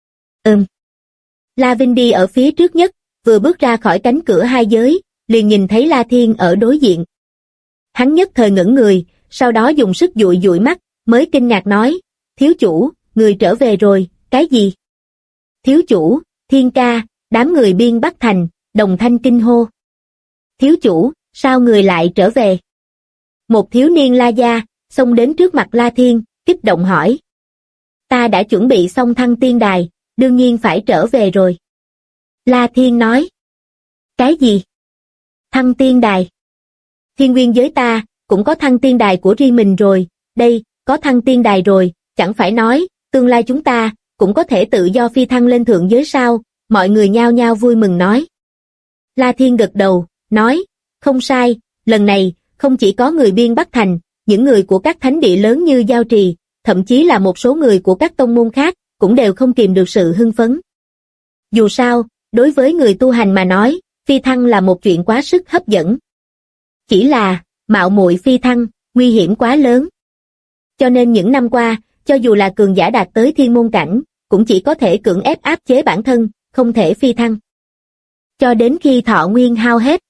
La Vinh đi ở phía trước nhất, vừa bước ra khỏi cánh cửa hai giới, liền nhìn thấy La Thiên ở đối diện. Hắn nhất thời ngẩn người, sau đó dùng sức dụi dụi mắt, mới kinh ngạc nói, thiếu chủ, người trở về rồi, cái gì? Thiếu chủ, Thiên ca, đám người Biên Bắc Thành, đồng thanh kinh hô. Thiếu chủ, sao người lại trở về? Một thiếu niên La Gia, xông đến trước mặt La Thiên, kích động hỏi. Ta đã chuẩn bị xong thăng tiên đài, đương nhiên phải trở về rồi. La Thiên nói. Cái gì? Thăng tiên đài? Thiên nguyên giới ta, cũng có thăng tiên đài của riêng mình rồi, đây, có thăng tiên đài rồi, chẳng phải nói, tương lai chúng ta, cũng có thể tự do phi thăng lên thượng giới sao, mọi người nhao nhao vui mừng nói. La Thiên gật đầu, nói, không sai, lần này, không chỉ có người Biên Bắc Thành, những người của các thánh địa lớn như Giao Trì, thậm chí là một số người của các tông môn khác, cũng đều không kìm được sự hưng phấn. Dù sao, đối với người tu hành mà nói, phi thăng là một chuyện quá sức hấp dẫn. Chỉ là, mạo muội phi thăng, nguy hiểm quá lớn. Cho nên những năm qua, cho dù là cường giả đạt tới thiên môn cảnh, cũng chỉ có thể cưỡng ép áp chế bản thân, không thể phi thăng. Cho đến khi thọ nguyên hao hết.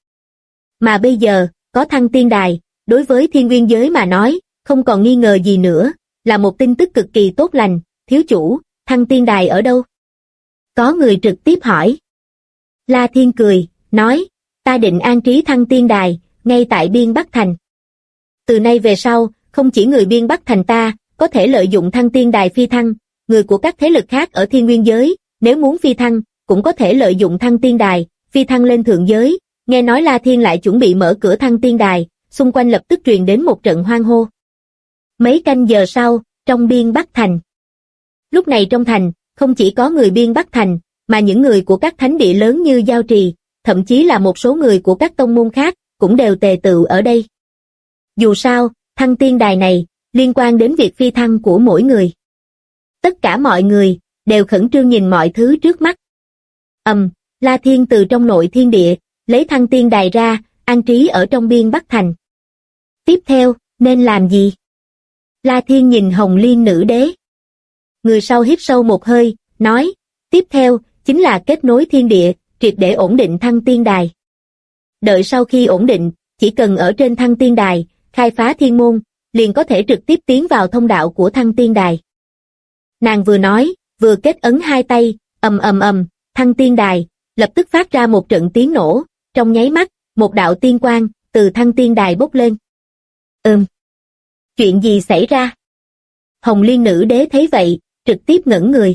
Mà bây giờ, có thăng tiên đài, đối với thiên nguyên giới mà nói, không còn nghi ngờ gì nữa, là một tin tức cực kỳ tốt lành. Thiếu chủ, thăng tiên đài ở đâu? Có người trực tiếp hỏi. La Thiên cười, nói, ta định an trí thăng tiên đài, ngay tại Biên Bắc Thành. Từ nay về sau, không chỉ người Biên Bắc Thành ta, có thể lợi dụng thăng tiên đài phi thăng, người của các thế lực khác ở thiên nguyên giới, nếu muốn phi thăng, cũng có thể lợi dụng thăng tiên đài, phi thăng lên thượng giới. Nghe nói La Thiên lại chuẩn bị mở cửa thăng tiên đài, xung quanh lập tức truyền đến một trận hoan hô. Mấy canh giờ sau, trong Biên Bắc Thành. Lúc này trong thành, không chỉ có người Biên Bắc Thành, mà những người của các thánh địa lớn như Giao Trì, thậm chí là một số người của các tông môn khác, cũng đều tề tựu ở đây. Dù sao, thăng tiên đài này, liên quan đến việc phi thăng của mỗi người. Tất cả mọi người, đều khẩn trương nhìn mọi thứ trước mắt. La Thiên từ trong nội thiên địa, lấy thăng tiên đài ra, an trí ở trong Biên Bắc Thành. Tiếp theo, nên làm gì? La Thiên nhìn Hồng Liên Nữ Đế. Người sau hít sâu một hơi, nói, tiếp theo, chính là kết nối thiên địa, triệt để ổn định thăng tiên đài. Đợi sau khi ổn định, chỉ cần ở trên thăng tiên đài, khai phá thiên môn, liền có thể trực tiếp tiến vào thông đạo của thăng tiên đài. Nàng vừa nói, vừa kết ấn hai tay, thăng tiên đài, lập tức phát ra một trận tiếng nổ, trong nháy mắt, một đạo tiên quang, từ thăng tiên đài bốc lên. Chuyện gì xảy ra? Hồng Liên Nữ Đế thấy vậy, trực tiếp ngẩn người.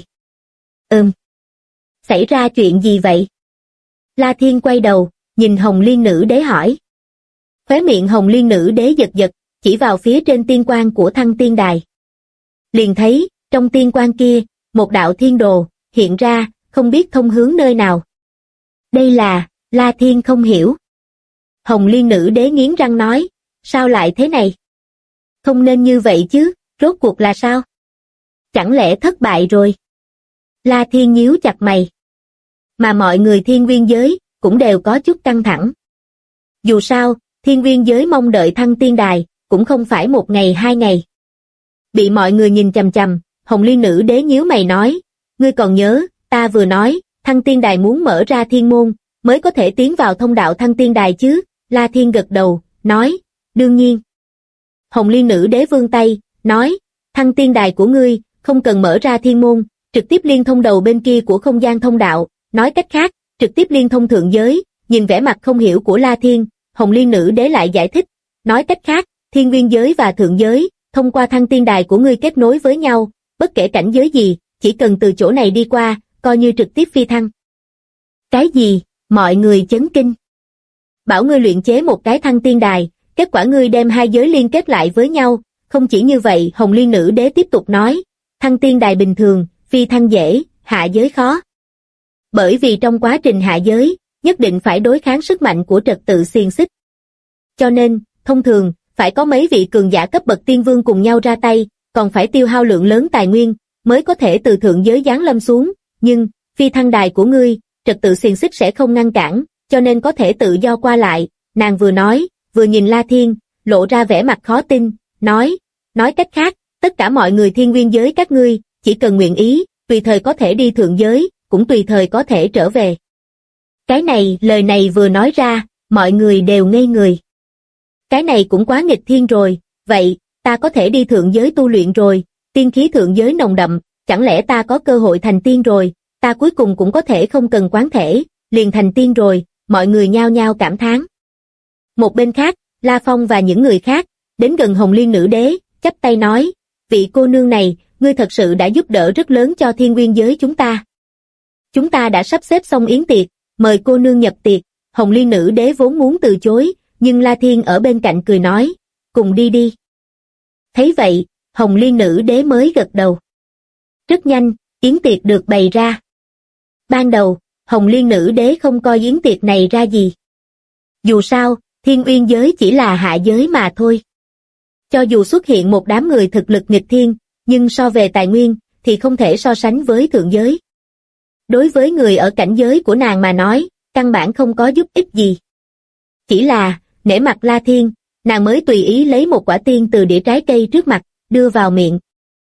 Xảy ra chuyện gì vậy? La Thiên quay đầu, nhìn Hồng Liên Nữ Đế hỏi. Khóe miệng Hồng Liên Nữ Đế giật giật, chỉ vào phía trên tiên quang của thăng tiên đài. Liền thấy, trong tiên quang kia, một đạo thiên đồ, hiện ra, không biết thông hướng nơi nào. Đây là, La Thiên không hiểu. Hồng Liên Nữ Đế nghiến răng nói, sao lại thế này? Không nên như vậy chứ, rốt cuộc là sao? Chẳng lẽ thất bại rồi? La Thiên nhíu chặt mày. Mà mọi người thiên nguyên giới, cũng đều có chút căng thẳng. Dù sao, thiên nguyên giới mong đợi thăng tiên đài, cũng không phải một ngày hai ngày. Bị mọi người nhìn chằm chằm, Hồng Liên Nữ Đế nhíu mày nói, ngươi còn nhớ, ta vừa nói, thăng tiên đài muốn mở ra thiên môn, mới có thể tiến vào thông đạo thăng tiên đài chứ? La Thiên gật đầu, nói, đương nhiên. Hồng Liên Nữ Đế vươn tay, nói, thăng tiên đài của ngươi, không cần mở ra thiên môn, trực tiếp liên thông đầu bên kia của không gian thông đạo, nói cách khác, trực tiếp liên thông thượng giới. Nhìn vẻ mặt không hiểu của La Thiên, Hồng Liên Nữ Đế lại giải thích, nói cách khác, thiên nguyên giới và thượng giới, thông qua thăng tiên đài của ngươi kết nối với nhau, bất kể cảnh giới gì, chỉ cần từ chỗ này đi qua, coi như trực tiếp phi thăng. Cái gì? Mọi người chấn kinh. Bảo ngươi luyện chế một cái thăng tiên đài, kết quả ngươi đem hai giới liên kết lại với nhau, không chỉ như vậy, Hồng Liên Nữ Đế tiếp tục nói, thăng tiên đài bình thường, phi thăng dễ, hạ giới khó. Bởi vì trong quá trình hạ giới, nhất định phải đối kháng sức mạnh của trật tự xiềng xích. Cho nên, thông thường, phải có mấy vị cường giả cấp bậc tiên vương cùng nhau ra tay, còn phải tiêu hao lượng lớn tài nguyên, mới có thể từ thượng giới giáng lâm xuống, nhưng, phi thăng đài của ngươi, trật tự xiềng xích sẽ không ngăn cản, cho nên có thể tự do qua lại. Nàng vừa nói, vừa nhìn La Thiên, lộ ra vẻ mặt khó tin, nói cách khác, tất cả mọi người thiên nguyên giới các ngươi, chỉ cần nguyện ý, tùy thời có thể đi thượng giới, cũng tùy thời có thể trở về. Cái này, lời này vừa nói ra, mọi người đều ngây người. Cái này cũng quá nghịch thiên rồi, vậy, ta có thể đi thượng giới tu luyện rồi, tiên khí thượng giới nồng đậm, chẳng lẽ ta có cơ hội thành tiên rồi, ta cuối cùng cũng có thể không cần quán thể, liền thành tiên rồi, mọi người nhao nhao cảm thán. Một bên khác, La Phong và những người khác, đến gần Hồng Liên Nữ Đế, chắp tay nói, vị cô nương này, ngươi thật sự đã giúp đỡ rất lớn cho thiên nguyên giới chúng ta. Chúng ta đã sắp xếp xong yến tiệc, mời cô nương nhập tiệc. Hồng Liên Nữ Đế vốn muốn từ chối, nhưng La Thiên ở bên cạnh cười nói, cùng đi đi. Thấy vậy, Hồng Liên Nữ Đế mới gật đầu. Rất nhanh, yến tiệc được bày ra. Ban đầu, Hồng Liên Nữ Đế không coi yến tiệc này ra gì. Dù sao, thiên uyên giới chỉ là hạ giới mà thôi. Cho dù xuất hiện một đám người thực lực nghịch thiên, nhưng so về tài nguyên, thì không thể so sánh với thượng giới. Đối với người ở cảnh giới của nàng mà nói, căn bản không có giúp ích gì. Chỉ là, nể mặt La Thiên, nàng mới tùy ý lấy một quả tiên từ đĩa trái cây trước mặt, đưa vào miệng.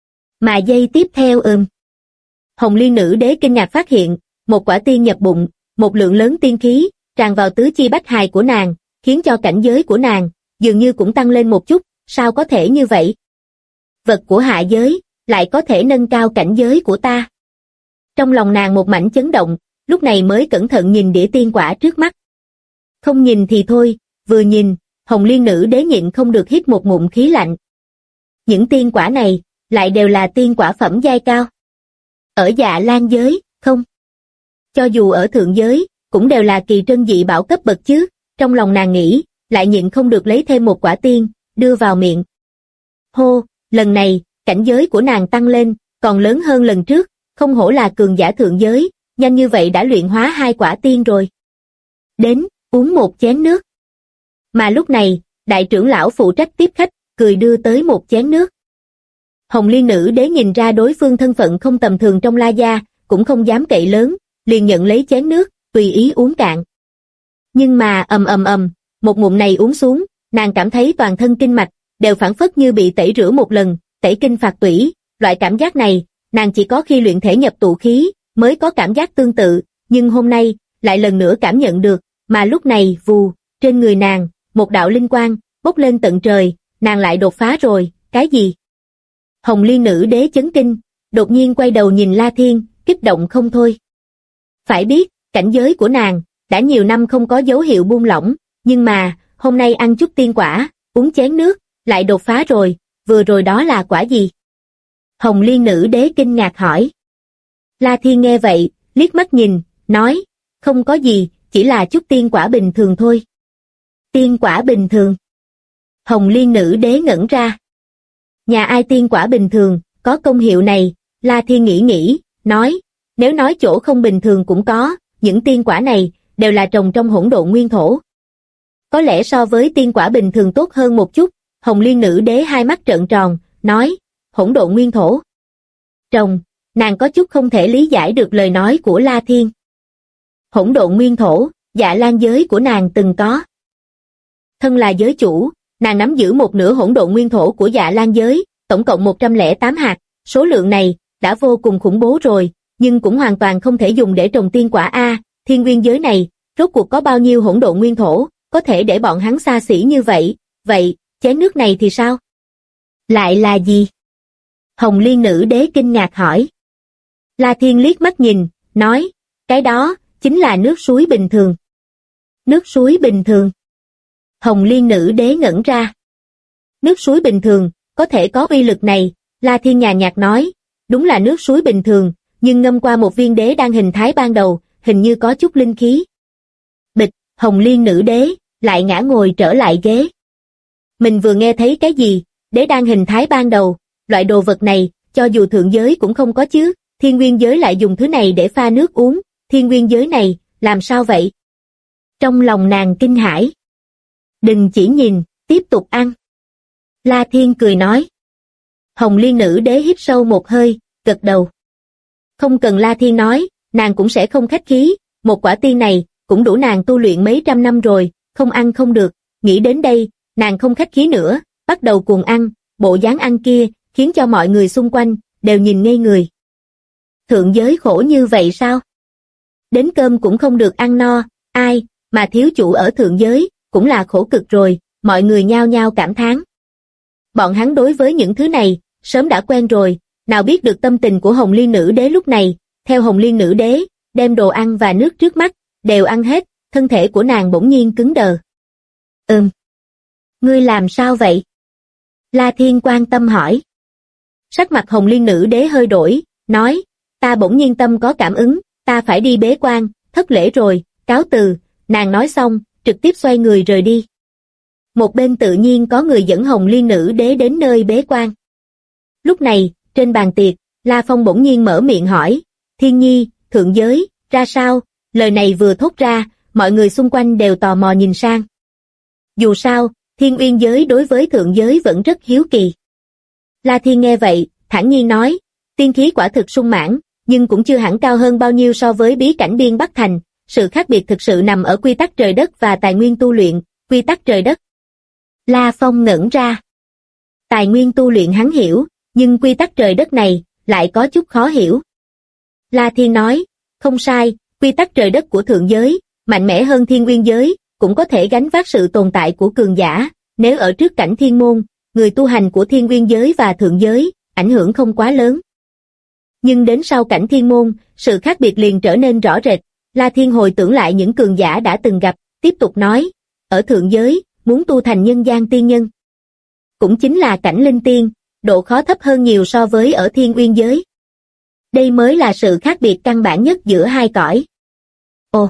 Mà giây tiếp theo Hồng Liên Nữ Đế kinh ngạc phát hiện, một quả tiên nhập bụng, một lượng lớn tiên khí, tràn vào tứ chi bách hài của nàng, khiến cho cảnh giới của nàng, dường như cũng tăng lên một chút, sao có thể như vậy? Vật của hạ giới, lại có thể nâng cao cảnh giới của ta. Trong lòng nàng một mảnh chấn động, lúc này mới cẩn thận nhìn đĩa tiên quả trước mắt. Không nhìn thì thôi, vừa nhìn, Hồng Liên Nữ Đế nhịn không được hít một ngụm khí lạnh. Những tiên quả này, lại đều là tiên quả phẩm giai cao. Ở Dạ Lan giới, không. Cho dù ở thượng giới, cũng đều là kỳ trân dị bảo cấp bậc chứ, trong lòng nàng nghĩ, lại nhịn không được lấy thêm một quả tiên, đưa vào miệng. Hô, lần này, cảnh giới của nàng tăng lên, còn lớn hơn lần trước, không hổ là cường giả thượng giới, nhanh như vậy đã luyện hóa hai quả tiên rồi. Đến, uống một chén nước. Mà lúc này, đại trưởng lão phụ trách tiếp khách, cười đưa tới một chén nước. Hồng Liên Nữ Đế nhìn ra đối phương thân phận không tầm thường trong La gia, cũng không dám cậy lớn, liền nhận lấy chén nước, tùy ý uống cạn. Nhưng mà một ngụm này uống xuống, nàng cảm thấy toàn thân kinh mạch, đều phảng phất như bị tẩy rửa một lần, tẩy kinh phạt tủy, loại cảm giác này, nàng chỉ có khi luyện thể nhập tụ khí, mới có cảm giác tương tự, nhưng hôm nay, lại lần nữa cảm nhận được, mà lúc này, vù, trên người nàng, một đạo linh quang, bốc lên tận trời, nàng lại đột phá rồi, cái gì? Hồng Liên Nữ Đế chấn kinh, đột nhiên quay đầu nhìn La Thiên, kích động không thôi. Phải biết, cảnh giới của nàng, đã nhiều năm không có dấu hiệu buông lỏng, nhưng mà, hôm nay ăn chút tiên quả, uống chén nước, lại đột phá rồi, vừa rồi đó là quả gì? Hồng Liên Nữ Đế kinh ngạc hỏi. La Thiên nghe vậy, liếc mắt nhìn, nói, không có gì, chỉ là chút tiên quả bình thường thôi. Tiên quả bình thường? Hồng Liên Nữ Đế ngẩn ra. Nhà ai tiên quả bình thường, có công hiệu này? La Thiên nghĩ, nói, nếu nói chỗ không bình thường cũng có, những tiên quả này đều là trồng trong hỗn độn nguyên thổ. Có lẽ so với tiên quả bình thường tốt hơn một chút. Hồng Liên Nữ Đế hai mắt trợn tròn, nói, hỗn độn nguyên thổ. Trồng, nàng có chút không thể lý giải được lời nói của La Thiên. Hỗn độn nguyên thổ, Dạ Lan giới của nàng từng có. Thân là giới chủ, nàng nắm giữ một nửa hỗn độn nguyên thổ của Dạ Lan giới, tổng cộng 108 hạt, số lượng này đã vô cùng khủng bố rồi, nhưng cũng hoàn toàn không thể dùng để trồng tiên quả a. Thiên nguyên giới này, rốt cuộc có bao nhiêu hỗn độn nguyên thổ, có thể để bọn hắn xa xỉ như vậy, vậy, chén nước này thì sao? Lại là gì? Hồng Liên Nữ Đế kinh ngạc hỏi. La Thiên liếc mắt nhìn, nói, cái đó, chính là nước suối bình thường. Nước suối bình thường. Hồng Liên Nữ Đế ngẩn ra. Nước suối bình thường, có thể có uy lực này, La Thiên nhàn nhạt nói, đúng là nước suối bình thường, nhưng ngâm qua một viên đế đan hình thái ban đầu, hình như có chút linh khí. Bịch, Hồng Liên Nữ Đế, lại ngã ngồi trở lại ghế. Mình vừa nghe thấy cái gì, đế đan hình thái ban đầu, loại đồ vật này, cho dù thượng giới cũng không có chứ, thiên nguyên giới lại dùng thứ này để pha nước uống, thiên nguyên giới này, làm sao vậy? Trong lòng nàng kinh hãi. Đừng chỉ nhìn, tiếp tục ăn. La Thiên cười nói. Hồng Liên Nữ Đế hít sâu một hơi, gật đầu. Không cần La Thiên nói, nàng cũng sẽ không khách khí, một quả tiên này, cũng đủ nàng tu luyện mấy trăm năm rồi, không ăn không được, nghĩ đến đây, nàng không khách khí nữa, bắt đầu cuồng ăn, bộ dáng ăn kia, khiến cho mọi người xung quanh, đều nhìn ngây người. Thượng giới khổ như vậy sao? Đến cơm cũng không được ăn no, ai, mà thiếu chủ ở thượng giới, cũng là khổ cực rồi, mọi người nhao nhao cảm thán. Bọn hắn đối với những thứ này, sớm đã quen rồi, nào biết được tâm tình của Hồng Liên Nữ Đế lúc này, theo Hồng Liên Nữ Đế, đem đồ ăn và nước trước mắt, đều ăn hết, thân thể của nàng bỗng nhiên cứng đờ. Ngươi làm sao vậy? La Thiên quan tâm hỏi. Sắc mặt Hồng Liên Nữ Đế hơi đổi, nói, ta bỗng nhiên tâm có cảm ứng, ta phải đi bế quan, thất lễ rồi, cáo từ, nàng nói xong, trực tiếp xoay người rời đi. Một bên tự nhiên có người dẫn Hồng Liên Nữ Đế đến nơi bế quan. Lúc này, trên bàn tiệc, La Phong bỗng nhiên mở miệng hỏi, Thiên Nhi, thượng giới, ra sao? Lời này vừa thốt ra, mọi người xung quanh đều tò mò nhìn sang. Dù sao, Thiên Uyên giới đối với thượng giới vẫn rất hiếu kỳ. La Thiên nghe vậy, thản nhiên nói, tiên khí quả thực sung mãn, nhưng cũng chưa hẳn cao hơn bao nhiêu so với bí cảnh Biên Bắc Thành, sự khác biệt thực sự nằm ở quy tắc trời đất và tài nguyên tu luyện, quy tắc trời đất. La Phong ngẩn ra. Tài nguyên tu luyện hắn hiểu, nhưng quy tắc trời đất này, lại có chút khó hiểu. La Thiên nói, không sai, quy tắc trời đất của thượng giới, mạnh mẽ hơn Thiên Uyên giới, cũng có thể gánh vác sự tồn tại của cường giả, nếu ở trước cảnh thiên môn, người tu hành của Thiên Uyên giới và thượng giới, ảnh hưởng không quá lớn. Nhưng đến sau cảnh thiên môn, sự khác biệt liền trở nên rõ rệt, La Thiên hồi tưởng lại những cường giả đã từng gặp, tiếp tục nói, ở thượng giới, muốn tu thành nhân gian tiên nhân. Cũng chính là cảnh linh tiên, độ khó thấp hơn nhiều so với ở Thiên Uyên giới. Đây mới là sự khác biệt căn bản nhất giữa hai cõi. Ồ,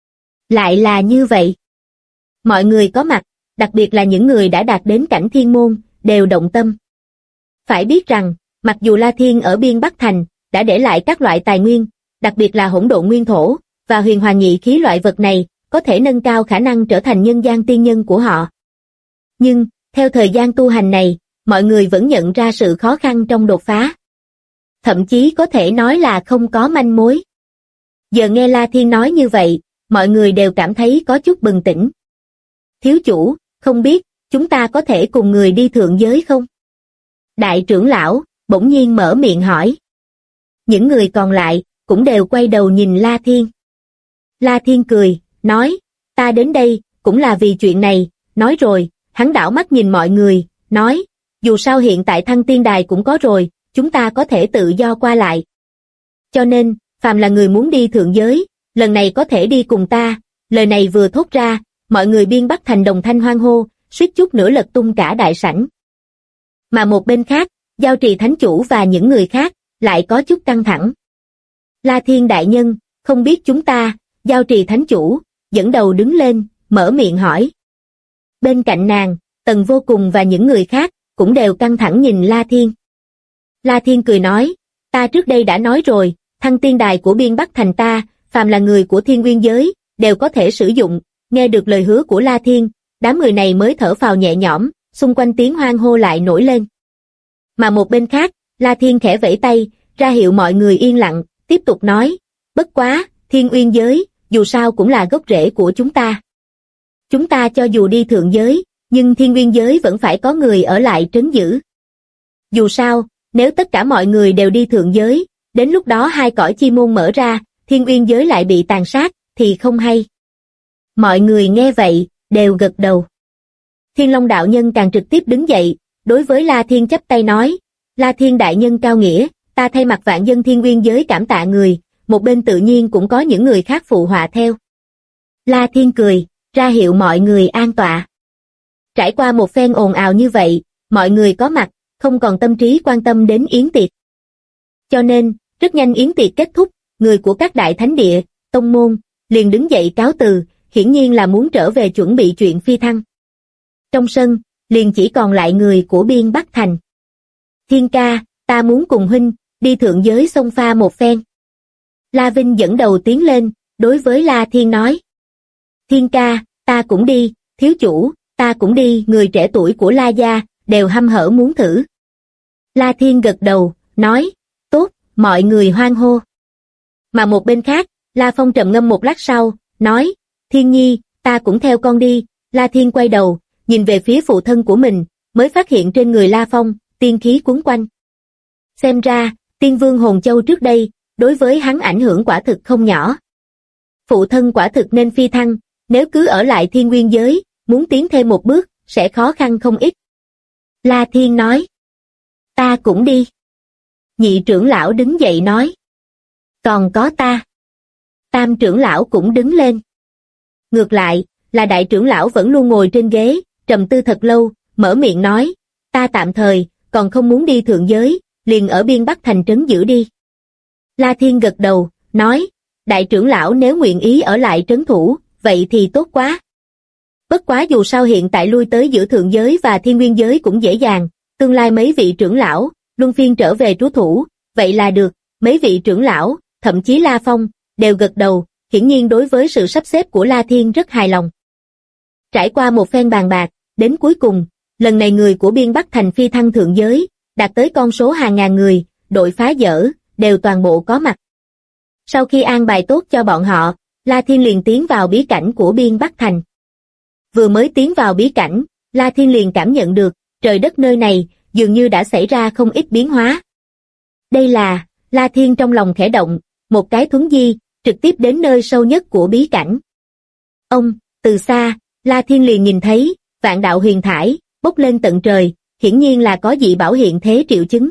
lại là như vậy. Mọi người có mặt, đặc biệt là những người đã đạt đến cảnh thiên môn, đều động tâm. Phải biết rằng, mặc dù La Thiên ở Biên Bắc Thành, đã để lại các loại tài nguyên, đặc biệt là hỗn độn nguyên thổ, và huyền hoàng nhị khí loại vật này, có thể nâng cao khả năng trở thành nhân gian tiên nhân của họ. Nhưng, theo thời gian tu hành này, mọi người vẫn nhận ra sự khó khăn trong đột phá. Thậm chí có thể nói là không có manh mối. Giờ nghe La Thiên nói như vậy, mọi người đều cảm thấy có chút bừng tỉnh. Thiếu chủ, không biết, chúng ta có thể cùng người đi thượng giới không? Đại trưởng lão, bỗng nhiên mở miệng hỏi. Những người còn lại, cũng đều quay đầu nhìn La Thiên. La Thiên cười, nói, ta đến đây, cũng là vì chuyện này, nói rồi, hắn đảo mắt nhìn mọi người, nói, dù sao hiện tại Thăng Tiên Đài cũng có rồi, chúng ta có thể tự do qua lại. Cho nên, phàm là người muốn đi thượng giới, lần này có thể đi cùng ta, lời này vừa thốt ra, mọi người Biên Bắc Thành đồng thanh hoan hô, suýt chút nữa lật tung cả đại sảnh. Mà một bên khác, Giao Trì Thánh Chủ và những người khác, lại có chút căng thẳng. La Thiên đại nhân, không biết chúng ta, Giao Trì Thánh Chủ, dẫn đầu đứng lên, mở miệng hỏi. Bên cạnh nàng, Tần Vô Cùng và những người khác, cũng đều căng thẳng nhìn La Thiên. La Thiên cười nói, ta trước đây đã nói rồi, thăng tiên đài của Biên Bắc Thành ta, phàm là người của Thiên Nguyên giới, đều có thể sử dụng. Nghe được lời hứa của La Thiên, đám người này mới thở phào nhẹ nhõm, xung quanh tiếng hoan hô lại nổi lên. Mà một bên khác, La Thiên khẽ vẫy tay, ra hiệu mọi người yên lặng, tiếp tục nói, bất quá, Thiên Uyên giới, dù sao cũng là gốc rễ của chúng ta. Chúng ta cho dù đi thượng giới, nhưng Thiên Uyên giới vẫn phải có người ở lại trấn giữ. Dù sao, nếu tất cả mọi người đều đi thượng giới, đến lúc đó hai cõi chi môn mở ra, Thiên Uyên giới lại bị tàn sát, thì không hay. Mọi người nghe vậy, đều gật đầu. Thiên Long đạo nhân càng trực tiếp đứng dậy, đối với La Thiên chắp tay nói, La Thiên đại nhân cao nghĩa, ta thay mặt vạn dân Thiên Uyên giới cảm tạ người, một bên tự nhiên cũng có những người khác phụ họa theo. La Thiên cười, ra hiệu mọi người an tọa. Trải qua một phen ồn ào như vậy, mọi người có mặt, không còn tâm trí quan tâm đến yến tiệc. Cho nên, rất nhanh yến tiệc kết thúc, người của các đại thánh địa, tông môn, liền đứng dậy cáo từ, hiển nhiên là muốn trở về chuẩn bị chuyện phi thăng. Trong sân, liền chỉ còn lại người của Biên Bắc Thành. Thiên ca, ta muốn cùng huynh, đi thượng giới xông pha một phen. La Vinh dẫn đầu tiến lên, đối với La Thiên nói. Thiên ca, ta cũng đi, thiếu chủ, ta cũng đi, người trẻ tuổi của La gia, đều hăm hở muốn thử. La Thiên gật đầu, nói, tốt, mọi người hoan hô. Mà một bên khác, La Phong trầm ngâm một lát sau, nói, Thiên nhi, ta cũng theo con đi. La Thiên quay đầu, nhìn về phía phụ thân của mình, mới phát hiện trên người La Phong, tiên khí quấn quanh. Xem ra, tiên vương hồn châu trước đây, đối với hắn ảnh hưởng quả thực không nhỏ. Phụ thân quả thực nên phi thăng, nếu cứ ở lại Thiên Nguyên giới, muốn tiến thêm một bước, sẽ khó khăn không ít. La Thiên nói, ta cũng đi. Nhị trưởng lão đứng dậy nói, còn có ta. Tam trưởng lão cũng đứng lên. Ngược lại, là đại trưởng lão vẫn luôn ngồi trên ghế, trầm tư thật lâu, mở miệng nói, ta tạm thời, còn không muốn đi thượng giới, liền ở Biên Bắc Thành trấn giữ đi. La Thiên gật đầu, nói, đại trưởng lão nếu nguyện ý ở lại trấn thủ, vậy thì tốt quá. Bất quá dù sao hiện tại lui tới giữa thượng giới và Thiên Nguyên giới cũng dễ dàng, tương lai mấy vị trưởng lão, luân phiên trở về trú thủ, vậy là được, mấy vị trưởng lão, thậm chí La Phong, đều gật đầu, hiển nhiên đối với sự sắp xếp của La Thiên rất hài lòng. Trải qua một phen bàn bạc, đến cuối cùng, lần này người của Biên Bắc Thành phi thăng thượng giới, đạt tới con số hàng ngàn người, đội phá dỡ, đều toàn bộ có mặt. Sau khi an bài tốt cho bọn họ, La Thiên liền tiến vào bí cảnh của Biên Bắc Thành. Vừa mới tiến vào bí cảnh, La Thiên liền cảm nhận được, trời đất nơi này, dường như đã xảy ra không ít biến hóa. Đây là, La Thiên trong lòng khẽ động, một cái thuấn di, trực tiếp đến nơi sâu nhất của bí cảnh. Từ xa, La Thiên liền nhìn thấy, vạn đạo huyền thải, bốc lên tận trời, hiển nhiên là có dị bảo hiện thế triệu chứng.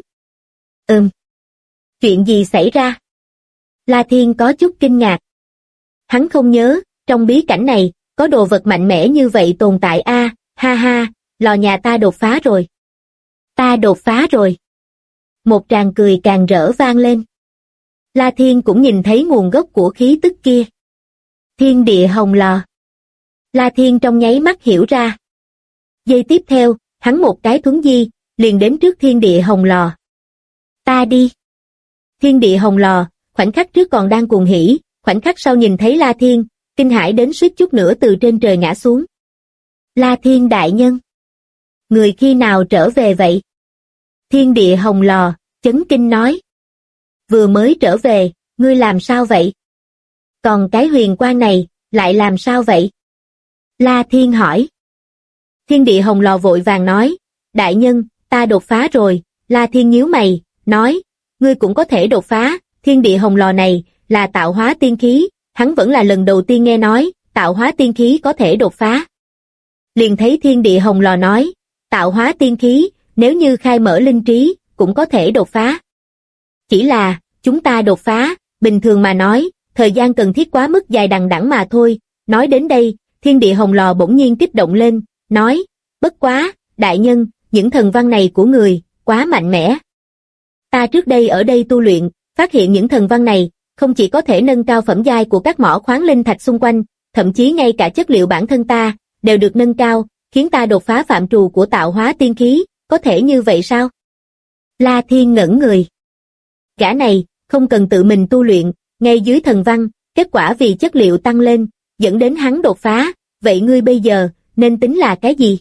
Chuyện gì xảy ra? La Thiên có chút kinh ngạc. Hắn không nhớ, trong bí cảnh này, có đồ vật mạnh mẽ như vậy tồn tại ha ha, lò nhà ta đột phá rồi. Ta đột phá rồi. Một tràng cười càng rỡ vang lên. La Thiên cũng nhìn thấy nguồn gốc của khí tức kia. Thiên địa hồng lò. La Thiên trong nháy mắt hiểu ra. Giây tiếp theo, hắn một cái thuấn di, liền đến trước thiên địa hồng lò. Ta đi. Thiên địa hồng lò, khoảnh khắc trước còn đang cuồng hỉ, khoảnh khắc sau nhìn thấy La Thiên, kinh hãi đến suýt chút nữa từ trên trời ngã xuống. La Thiên đại nhân. Người khi nào trở về vậy? Thiên địa hồng lò, chấn kinh nói. Vừa mới trở về, ngươi làm sao vậy? Còn cái huyền quang này, lại làm sao vậy? La Thiên hỏi. Thiên địa hồng lò vội vàng nói, đại nhân, ta đột phá rồi. La Thiên nhíu mày, nói, ngươi cũng có thể đột phá, thiên địa hồng lò này, là tạo hóa tiên khí, hắn vẫn là lần đầu tiên nghe nói, tạo hóa tiên khí có thể đột phá. Liền thấy thiên địa hồng lò nói, tạo hóa tiên khí, nếu như khai mở linh trí, cũng có thể đột phá. Chỉ là, chúng ta đột phá, bình thường mà nói, thời gian cần thiết quá mức dài đằng đẵng mà thôi. Nói đến đây, thiên địa hồng lò bỗng nhiên kích động lên, nói, bất quá, đại nhân, những thần văn này của người, quá mạnh mẽ. Ta trước đây ở đây tu luyện, phát hiện những thần văn này, không chỉ có thể nâng cao phẩm giai của các mỏ khoáng linh thạch xung quanh, thậm chí ngay cả chất liệu bản thân ta, đều được nâng cao, khiến ta đột phá phạm trù của tạo hóa tiên khí, có thể như vậy sao? La Thiên ngẩn người. Gã này, không cần tự mình tu luyện, ngay dưới thần văn, kết quả vì chất liệu tăng lên, dẫn đến hắn đột phá, vậy ngươi bây giờ, nên tính là cái gì?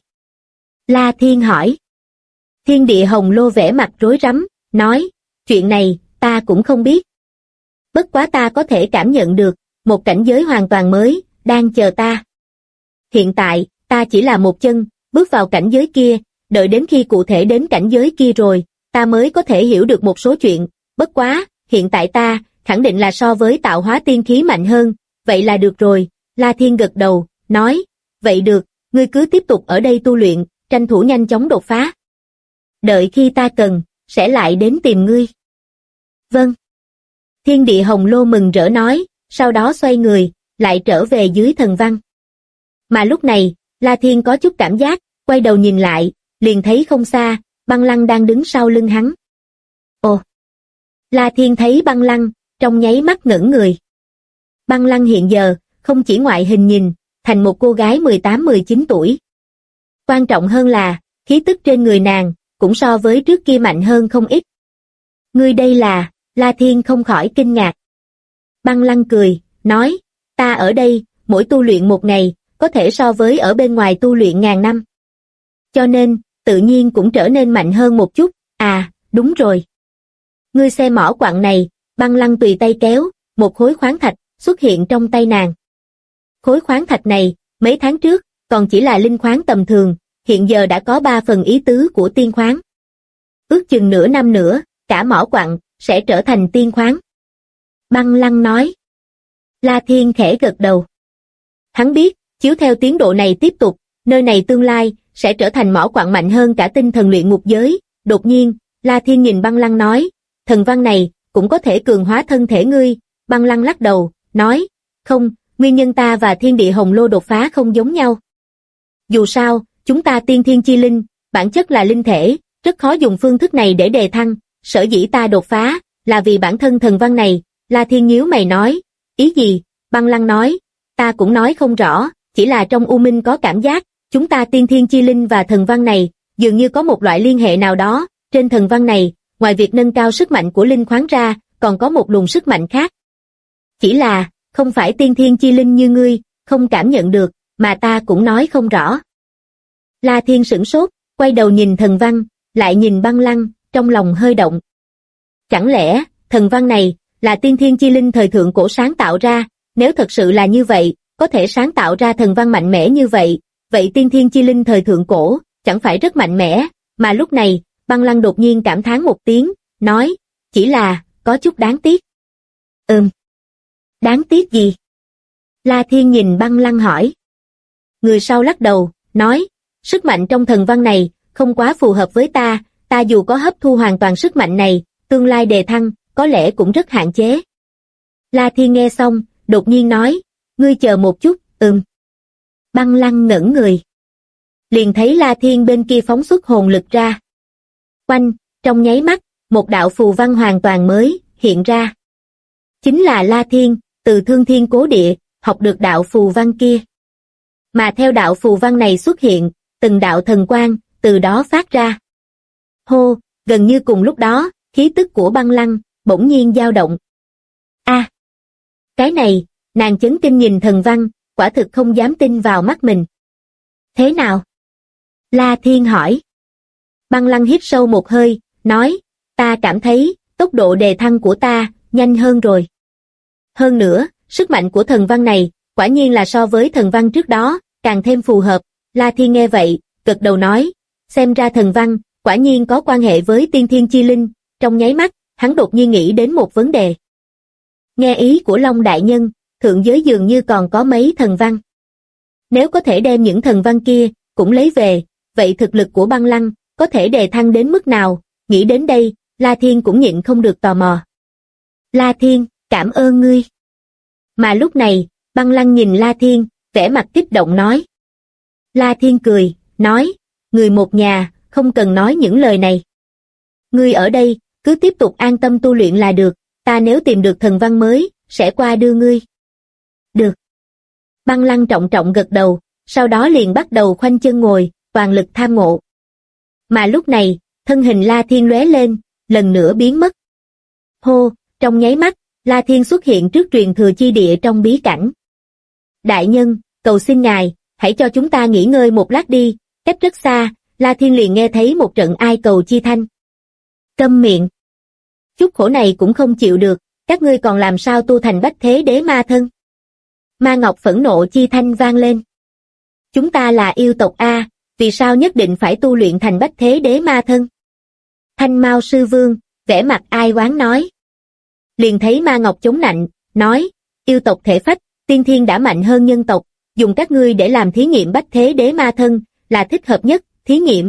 La Thiên hỏi. Thiên địa hồng lô vẻ mặt rối rắm, nói, chuyện này, ta cũng không biết. Bất quá ta có thể cảm nhận được, một cảnh giới hoàn toàn mới, đang chờ ta. Hiện tại, ta chỉ là một chân, bước vào cảnh giới kia, đợi đến khi cụ thể đến cảnh giới kia rồi, ta mới có thể hiểu được một số chuyện, bất quá, hiện tại ta, khẳng định là so với tạo hóa tiên khí mạnh hơn, vậy là được rồi, La Thiên gật đầu, nói, vậy được, ngươi cứ tiếp tục ở đây tu luyện, tranh thủ nhanh chóng đột phá. Đợi khi ta cần, sẽ lại đến tìm ngươi. Vâng. Thiên địa hồng lô mừng rỡ nói, sau đó xoay người, lại trở về dưới thần văn. Mà lúc này, La Thiên có chút cảm giác, quay đầu nhìn lại, liền thấy không xa, Băng Lăng đang đứng sau lưng hắn. Ồ! La Thiên thấy Băng Lăng, trong nháy mắt ngẩn người. Băng Lăng hiện giờ, không chỉ ngoại hình nhìn, thành một cô gái 18-19 tuổi. Quan trọng hơn là, khí tức trên người nàng, cũng so với trước kia mạnh hơn không ít. Ngươi đây là, La Thiên không khỏi kinh ngạc. Băng Lăng cười, nói, ta ở đây, mỗi tu luyện một ngày, có thể so với ở bên ngoài tu luyện ngàn năm. Cho nên, tự nhiên cũng trở nên mạnh hơn một chút, à, đúng rồi. Ngươi xem mỏ quặng này, Băng Lăng tùy tay kéo, một khối khoáng thạch, xuất hiện trong tay nàng. Khối khoáng thạch này, mấy tháng trước, còn chỉ là linh khoáng tầm thường, hiện giờ đã có 3 phần ý tứ của tiên khoáng. Ước chừng nửa năm nữa, cả mỏ quặng, sẽ trở thành tiên khoáng. Băng Lăng nói. La Thiên khẽ gật đầu. Hắn biết, chiếu theo tiến độ này tiếp tục, nơi này tương lai, sẽ trở thành mỏ quặng mạnh hơn cả tinh thần luyện ngục giới. Đột nhiên, La Thiên nhìn Băng Lăng nói, thần văn này, cũng có thể cường hóa thân thể ngươi. Băng Lăng lắc đầu, nói, không, nguyên nhân ta và thiên địa hồng lô đột phá không giống nhau. Dù sao, chúng ta tiên thiên chi linh, bản chất là linh thể, rất khó dùng phương thức này để đề thăng, sở dĩ ta đột phá, là vì bản thân thần văn này. La Thiên nhíu mày nói, ý gì? Băng Lăng nói, ta cũng nói không rõ, chỉ là trong U Minh có cảm giác, chúng ta tiên thiên chi linh và thần văn này, dường như có một loại liên hệ nào đó, trên thần văn này, ngoài việc nâng cao sức mạnh của linh khoáng ra, còn có một luồng sức mạnh khác. Chỉ là, không phải tiên thiên chi linh như ngươi, không cảm nhận được, mà ta cũng nói không rõ. La Thiên sửng sốt, quay đầu nhìn thần văn, lại nhìn Băng Lăng, trong lòng hơi động. Chẳng lẽ, thần văn này, là tiên thiên chi linh thời thượng cổ sáng tạo ra, nếu thật sự là như vậy, có thể sáng tạo ra thần văn mạnh mẽ như vậy, vậy tiên thiên chi linh thời thượng cổ, chẳng phải rất mạnh mẽ, mà lúc này, Băng Lăng đột nhiên cảm thán một tiếng, nói, chỉ là, có chút đáng tiếc. Đáng tiếc gì? La Thiên nhìn Băng Lăng hỏi. Người sau lắc đầu, nói, sức mạnh trong thần văn này, không quá phù hợp với ta dù có hấp thu hoàn toàn sức mạnh này, tương lai đề thăng, có lẽ cũng rất hạn chế. La Thiên nghe xong, đột nhiên nói, ngươi chờ một chút, Băng Lăng ngẩn người. Liền thấy La Thiên bên kia phóng xuất hồn lực ra. Quanh, trong nháy mắt, một đạo phù văn hoàn toàn mới, hiện ra. Chính là La Thiên, từ Thương Thiên Cố Địa, học được đạo phù văn kia. Mà theo đạo phù văn này xuất hiện, từng đạo thần quang, từ đó phát ra. Hô, gần như cùng lúc đó, khí tức của Băng Lăng, bỗng nhiên dao động. A, cái này, nàng chấn kinh nhìn thần văn, quả thực không dám tin vào mắt mình. Thế nào? La Thiên hỏi. Băng Lăng hít sâu một hơi, nói, ta cảm thấy, tốc độ đề thăng của ta, nhanh hơn rồi. Hơn nữa, sức mạnh của thần văn này, quả nhiên là so với thần văn trước đó, càng thêm phù hợp. La Thiên nghe vậy, gật đầu nói, xem ra thần văn, quả nhiên có quan hệ với tiên thiên chi linh. Trong nháy mắt, hắn đột nhiên nghĩ đến một vấn đề. Nghe ý của Long Đại Nhân, thượng giới dường như còn có mấy thần văn. Nếu có thể đem những thần văn kia, cũng lấy về, vậy thực lực của Băng Lăng, có thể đề thăng đến mức nào? Nghĩ đến đây, La Thiên cũng nhịn không được tò mò. La Thiên, cảm ơn ngươi. Mà lúc này, Băng Lăng nhìn La Thiên, vẻ mặt kích động nói. La Thiên cười, nói, người một nhà, không cần nói những lời này. Ngươi ở đây, cứ tiếp tục an tâm tu luyện là được, ta nếu tìm được thần văn mới, sẽ qua đưa ngươi. Được. Băng Lăng trọng trọng gật đầu, sau đó liền bắt đầu khoanh chân ngồi, toàn lực tham ngộ. Mà lúc này, thân hình La Thiên lóe lên, lần nữa biến mất. Hô, trong nháy mắt, La Thiên xuất hiện trước truyền thừa chi địa trong bí cảnh. Đại nhân, cầu xin ngài, hãy cho chúng ta nghỉ ngơi một lát đi, cách rất xa, La Thiên liền nghe thấy một trận ai cầu chi thanh. Câm miệng. Chút khổ này cũng không chịu được, các ngươi còn làm sao tu thành bách thế đế ma thân. Ma Ngọc phẫn nộ chi thanh vang lên. Chúng ta là yêu tộc A, vì sao nhất định phải tu luyện thành bách thế đế ma thân? Thanh Mao sư vương, vẻ mặt ai oán nói. Liền thấy Ma Ngọc chống nạnh, nói, yêu tộc thể phách, tiên thiên đã mạnh hơn nhân tộc, dùng các ngươi để làm thí nghiệm bách thế đế ma thân, là thích hợp nhất, thí nghiệm.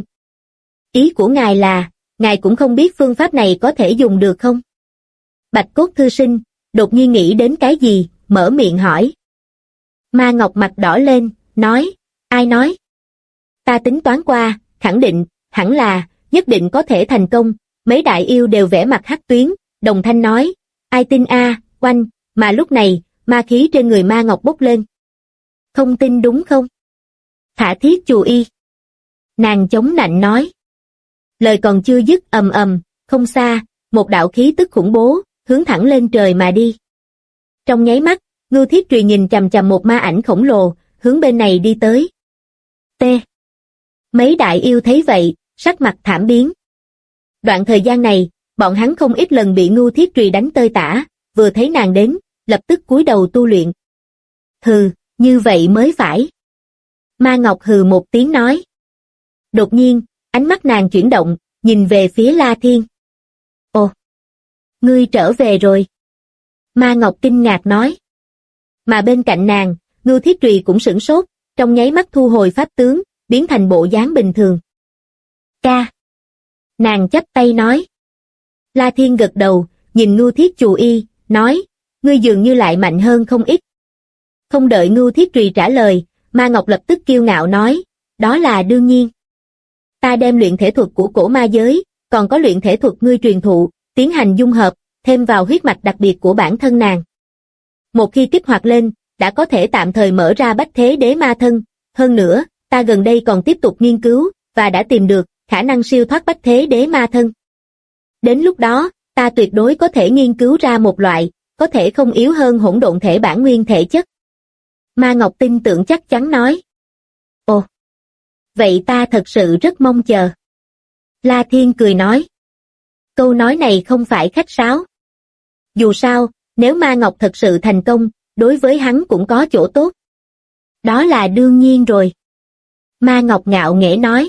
Ý của ngài là, ngài cũng không biết phương pháp này có thể dùng được không? Bạch Cốt thư sinh, đột nhiên nghĩ đến cái gì, mở miệng hỏi. Ma Ngọc mặt đỏ lên, nói, ai nói? Ta tính toán qua, khẳng định, hẳn là, nhất định có thể thành công, mấy đại yêu đều vẽ mặt hắc tuyến, đồng thanh nói, ai tin a, oanh, mà lúc này, ma khí trên người Ma Ngọc bốc lên. Không tin đúng không? Thả thiết chù y. Nàng chống nạnh nói. Lời còn chưa dứt ầm ầm, không xa, một đạo khí tức khủng bố, hướng thẳng lên trời mà đi. Trong nháy mắt, Ngưu Thiết Trùy nhìn chằm chằm một ma ảnh khổng lồ, hướng bên này đi tới. T. Mấy đại yêu thấy vậy, sắc mặt thảm biến. Đoạn thời gian này, bọn hắn không ít lần bị Ngưu Thiết Trùy đánh tơi tả, vừa thấy nàng đến, lập tức cúi đầu tu luyện. Hừ, như vậy mới phải. Ma Ngọc hừ một tiếng nói. Đột nhiên, ánh mắt nàng chuyển động, nhìn về phía La Thiên. Ồ, ngươi trở về rồi. Ma Ngọc kinh ngạc nói. Mà bên cạnh nàng, Ngưu Thiết Trùy cũng sửng sốt, trong nháy mắt thu hồi pháp tướng, biến thành bộ dáng bình thường. Ca. Nàng chắp tay nói. La Thiên gật đầu, nhìn Ngưu Thiết Chù Y, nói, ngươi dường như lại mạnh hơn không ít. Không đợi Ngưu Thiết Trùy trả lời, Ma Ngọc lập tức kiêu ngạo nói, đó là đương nhiên. Ta đem luyện thể thuật của cổ ma giới, còn có luyện thể thuật ngươi truyền thụ, tiến hành dung hợp, thêm vào huyết mạch đặc biệt của bản thân nàng. Một khi kích hoạt lên, đã có thể tạm thời mở ra bách thế đế ma thân. Hơn nữa, ta gần đây còn tiếp tục nghiên cứu, và đã tìm được khả năng siêu thoát bách thế đế ma thân. Đến lúc đó, ta tuyệt đối có thể nghiên cứu ra một loại, có thể không yếu hơn hỗn độn thể bản nguyên thể chất. Ma Ngọc tin tưởng chắc chắn nói. Ồ, vậy ta thật sự rất mong chờ. La Thiên cười nói. Câu nói này không phải khách sáo. Dù sao, nếu Ma Ngọc thật sự thành công, đối với hắn cũng có chỗ tốt. Đó là đương nhiên rồi. Ma Ngọc ngạo nghễ nói.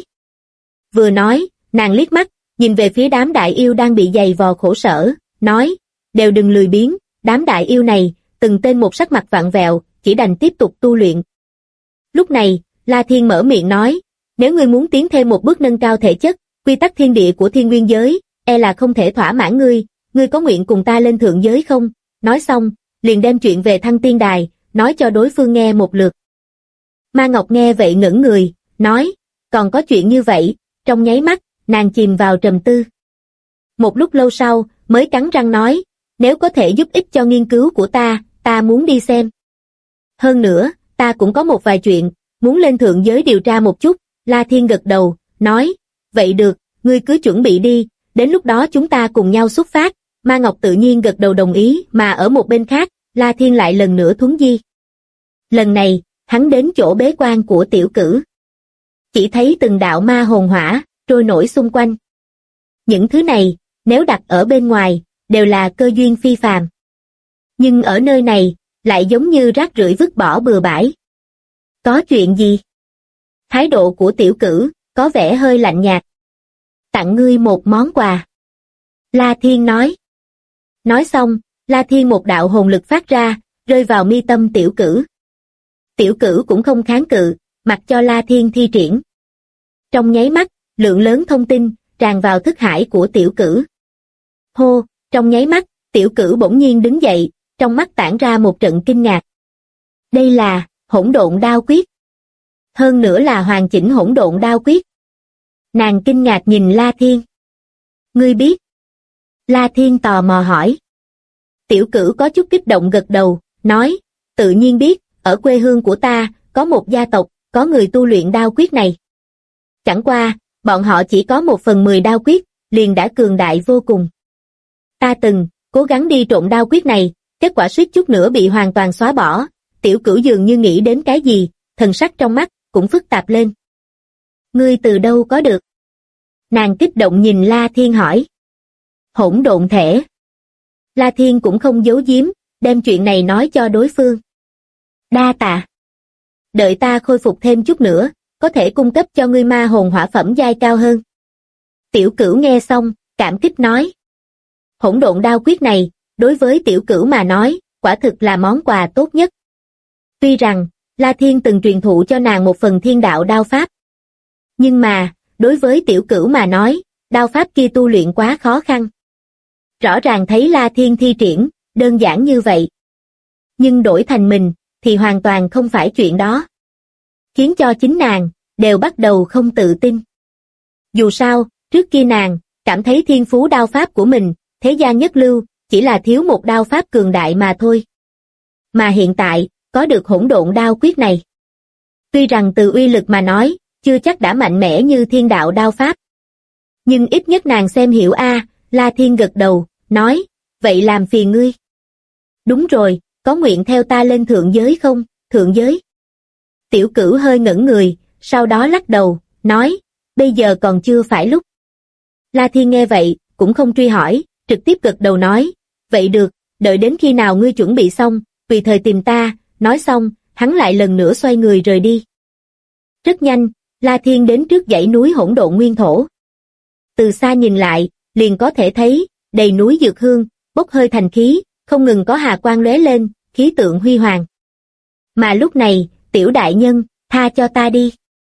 Vừa nói, nàng liếc mắt, nhìn về phía đám đại yêu đang bị giày vò khổ sở, nói, đều đừng lười biếng, đám đại yêu này, từng tên một sắc mặt vặn vẹo, chỉ đành tiếp tục tu luyện. Lúc này, La Thiên mở miệng nói, nếu ngươi muốn tiến thêm một bước nâng cao thể chất, quy tắc thiên địa của thiên nguyên giới, e là không thể thỏa mãn ngươi có nguyện cùng ta lên thượng giới không? Nói xong, liền đem chuyện về Thăng Tiên Đài, nói cho đối phương nghe một lượt. Ma Ngọc nghe vậy ngẩn người, nói, còn có chuyện như vậy, trong nháy mắt, nàng chìm vào trầm tư. Một lúc lâu sau, mới cắn răng nói, nếu có thể giúp ích cho nghiên cứu của ta muốn đi xem. Hơn nữa, ta cũng có một vài chuyện, muốn lên thượng giới điều tra một chút. La Thiên gật đầu, nói, vậy được, ngươi cứ chuẩn bị đi, đến lúc đó chúng ta cùng nhau xuất phát. Ma Ngọc tự nhiên gật đầu đồng ý, mà ở một bên khác, La Thiên lại lần nữa thuấn di. Lần này, hắn đến chỗ bế quan của Tiểu Cử. Chỉ thấy từng đạo ma hồn hỏa, trôi nổi xung quanh. Những thứ này, nếu đặt ở bên ngoài, đều là cơ duyên phi phàm. Nhưng ở nơi này, lại giống như rác rưởi vứt bỏ bừa bãi. Có chuyện gì? Thái độ của Tiểu Cử, có vẻ hơi lạnh nhạt. Tặng ngươi một món quà. La Thiên nói. Nói xong, La Thiên một đạo hồn lực phát ra, rơi vào mi tâm Tiểu Cử. Tiểu Cử cũng không kháng cự, mặc cho La Thiên thi triển. Trong nháy mắt, lượng lớn thông tin, tràn vào thức hải của Tiểu Cử. Hô, trong nháy mắt, Tiểu Cử bỗng nhiên đứng dậy, trong mắt tản ra một trận kinh ngạc. Đây là hỗn độn đao quyết. Hơn nữa là hoàn chỉnh hỗn độn đao quyết. Nàng kinh ngạc nhìn La Thiên. Ngươi biết? La Thiên tò mò hỏi. Tiểu Cử có chút kích động gật đầu, nói, tự nhiên biết, ở quê hương của ta, có một gia tộc, có người tu luyện đao quyết này. Chẳng qua, bọn họ chỉ có 1/10 đao quyết, liền đã cường đại vô cùng. Ta từng, cố gắng đi trộn đao quyết này, kết quả suýt chút nữa bị hoàn toàn xóa bỏ. Tiểu Cửu dường như nghĩ đến cái gì, thần sắc trong mắt cũng phức tạp lên. Ngươi từ đâu có được? Nàng kích động nhìn La Thiên hỏi. Hỗn độn thể. La Thiên cũng không giấu giếm, đem chuyện này nói cho đối phương. Đa tạ. Đợi ta khôi phục thêm chút nữa, có thể cung cấp cho ngươi ma hồn hỏa phẩm giai cao hơn. Tiểu Cửu nghe xong, cảm kích nói. Hỗn độn đao quyết này, đối với Tiểu Cửu mà nói, quả thực là món quà tốt nhất. Tuy rằng, La Thiên từng truyền thụ cho nàng một phần thiên đạo đao pháp. Nhưng mà, đối với Tiểu Cửu mà nói, đao pháp kia tu luyện quá khó khăn. Rõ ràng thấy La Thiên thi triển, đơn giản như vậy. Nhưng đổi thành mình, thì hoàn toàn không phải chuyện đó. Khiến cho chính nàng, đều bắt đầu không tự tin. Dù sao, trước kia nàng, cảm thấy thiên phú đao pháp của mình, thế gian nhất lưu, chỉ là thiếu một đao pháp cường đại mà thôi. Mà hiện tại, có được hỗn độn đao quyết này. Tuy rằng từ uy lực mà nói, chưa chắc đã mạnh mẽ như thiên đạo đao pháp. Nhưng ít nhất nàng xem hiểu a. La Thiên gật đầu, nói, vậy làm phiền ngươi. Đúng rồi, có nguyện theo ta lên thượng giới không? Thượng giới? Tiểu Cửu hơi ngẩn người, sau đó lắc đầu, nói, bây giờ còn chưa phải lúc. La Thiên nghe vậy, cũng không truy hỏi, trực tiếp gật đầu nói, vậy được, đợi đến khi nào ngươi chuẩn bị xong, tùy thời tìm ta. Nói xong, hắn lại lần nữa xoay người rời đi. Rất nhanh, La Thiên đến trước dãy núi hỗn độn nguyên thổ. Từ xa nhìn lại, liền có thể thấy, đầy núi dược hương, bốc hơi thành khí, không ngừng có hà quang lóe lên, khí tượng huy hoàng. Mà lúc này, Tiểu đại nhân, tha cho ta đi.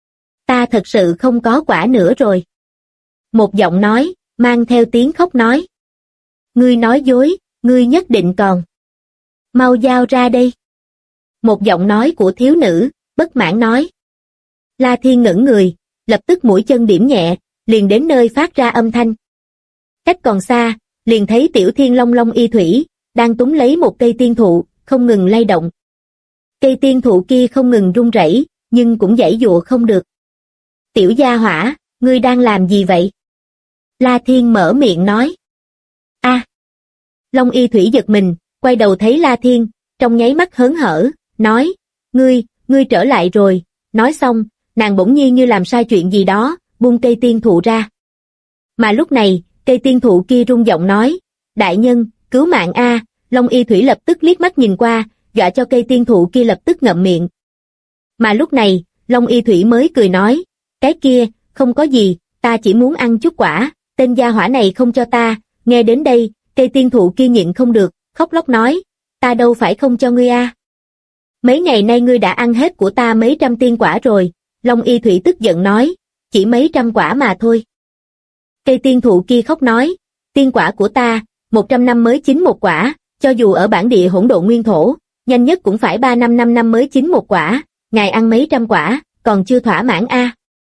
Ta thật sự không có quả nữa rồi. Một giọng nói, mang theo tiếng khóc nói. Ngươi nói dối, ngươi nhất định còn. Mau giao ra đây. Một giọng nói của thiếu nữ, bất mãn nói. La Thiên ngẩng người, lập tức mũi chân điểm nhẹ, liền đến nơi phát ra âm thanh. Cách còn xa, liền thấy Tiểu Thiên Long Long Y Thủy, đang túm lấy một cây tiên thụ, không ngừng lay động. Cây tiên thụ kia không ngừng rung rẩy, nhưng cũng giãy giụa không được. Tiểu gia hỏa, ngươi đang làm gì vậy? La Thiên mở miệng nói. A. Long Y Thủy giật mình, quay đầu thấy La Thiên, trong nháy mắt hớn hở, nói, ngươi trở lại rồi. Nói xong, nàng bỗng nhiên như làm sai chuyện gì đó, buông cây tiên thụ ra. Mà lúc này, cây tiên thụ kia rung giọng nói, đại nhân, cứu mạng a. Long Y Thủy lập tức liếc mắt nhìn qua, dọa cho cây tiên thụ kia lập tức ngậm miệng. Mà lúc này, Long Y Thủy mới cười nói, cái kia, không có gì, ta chỉ muốn ăn chút quả, tên gia hỏa này không cho ta. Nghe đến đây, cây tiên thụ kia nhịn không được, khóc lóc nói, ta đâu phải không cho ngươi a. Mấy ngày nay ngươi đã ăn hết của ta mấy trăm tiên quả rồi. Long Y Thủy tức giận nói, chỉ mấy trăm quả mà thôi. Cây tiên thụ kia khóc nói, tiên quả của ta, 100 năm mới chín một quả, cho dù ở bản địa hỗn độn nguyên thổ, nhanh nhất cũng phải 3-5 năm mới chín một quả, ngài ăn mấy trăm quả, còn chưa thỏa mãn a.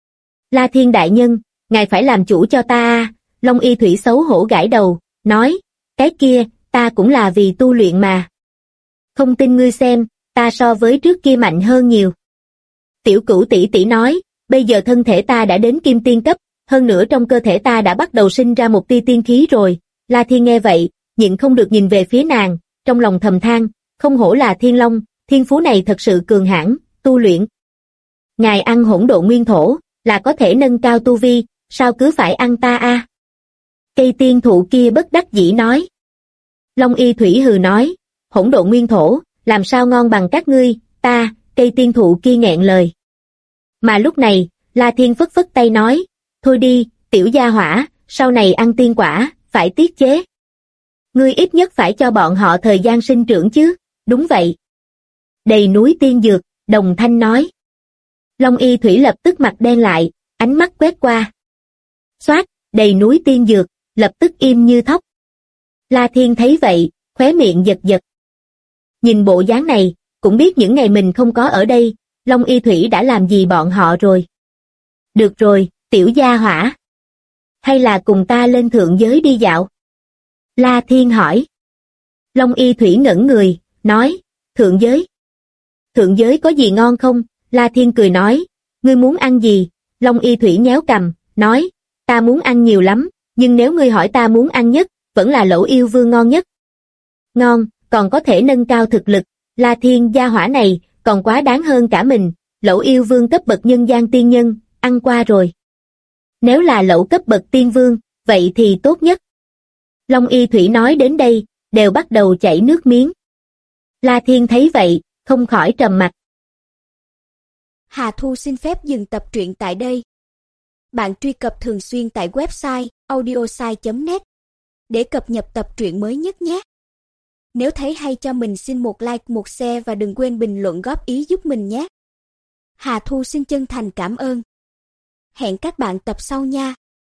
La Thiên đại nhân, ngài phải làm chủ cho ta a. Long Y Thủy xấu hổ gãi đầu, nói, cái kia, ta cũng là vì tu luyện mà. Không tin ngươi xem, ta so với trước kia mạnh hơn nhiều. Tiểu Cửu tỷ tỷ nói, bây giờ thân thể ta đã đến kim tiên cấp, hơn nữa trong cơ thể ta đã bắt đầu sinh ra một tia tiên khí rồi. La Thiên nghe vậy, nhịn không được nhìn về phía nàng, trong lòng thầm than, không hổ là Thiên Long, thiên phú này thật sự cường hãn, tu luyện. Ngài ăn hỗn độn nguyên thổ, là có thể nâng cao tu vi, sao cứ phải ăn ta a? Cây tiên thụ kia bất đắc dĩ nói. Long Y Thủy hừ nói, hỗn độn nguyên thổ, làm sao ngon bằng các ngươi, ta. Cây tiên thụ kia nghẹn lời. Mà lúc này, La Thiên phất phất tay nói, thôi đi, tiểu gia hỏa, sau này ăn tiên quả, phải tiết chế. Ngươi ít nhất phải cho bọn họ thời gian sinh trưởng chứ, đúng vậy. Đầy núi tiên dược, đồng thanh nói. Long Y Thủy lập tức mặt đen lại, ánh mắt quét qua. Xoát, đầy núi tiên dược, lập tức im như thóc. La Thiên thấy vậy, khóe miệng giật giật. Nhìn bộ dáng này, cũng biết những ngày mình không có ở đây, Long Y Thủy đã làm gì bọn họ rồi. Được rồi, tiểu gia hỏa. Hay là cùng ta lên thượng giới đi dạo? La Thiên hỏi. Long Y Thủy ngẩn người, nói, thượng giới? Thượng giới có gì ngon không? La Thiên cười nói, ngươi muốn ăn gì? Long Y Thủy nhéo cằm, nói, ta muốn ăn nhiều lắm, nhưng nếu ngươi hỏi ta muốn ăn nhất, vẫn là lẩu yêu vương ngon nhất. ngon, còn có thể nâng cao thực lực. La Thiên gia hỏa này, còn quá đáng hơn cả mình, lẩu yêu vương cấp bậc nhân gian tiên nhân, ăn qua rồi. Nếu là lẩu cấp bậc tiên vương, vậy thì tốt nhất. Long Y Thủy nói đến đây, đều bắt đầu chảy nước miếng. La Thiên thấy vậy, không khỏi trầm mặc. Hà Thu xin phép dừng tập truyện tại đây. Bạn truy cập thường xuyên tại website audiosai.net để cập nhật tập truyện mới nhất nhé. Nếu thấy hay cho mình xin một like, một share và đừng quên bình luận góp ý giúp mình nhé. Hà Thu xin chân thành cảm ơn. Hẹn các bạn tập sau nha.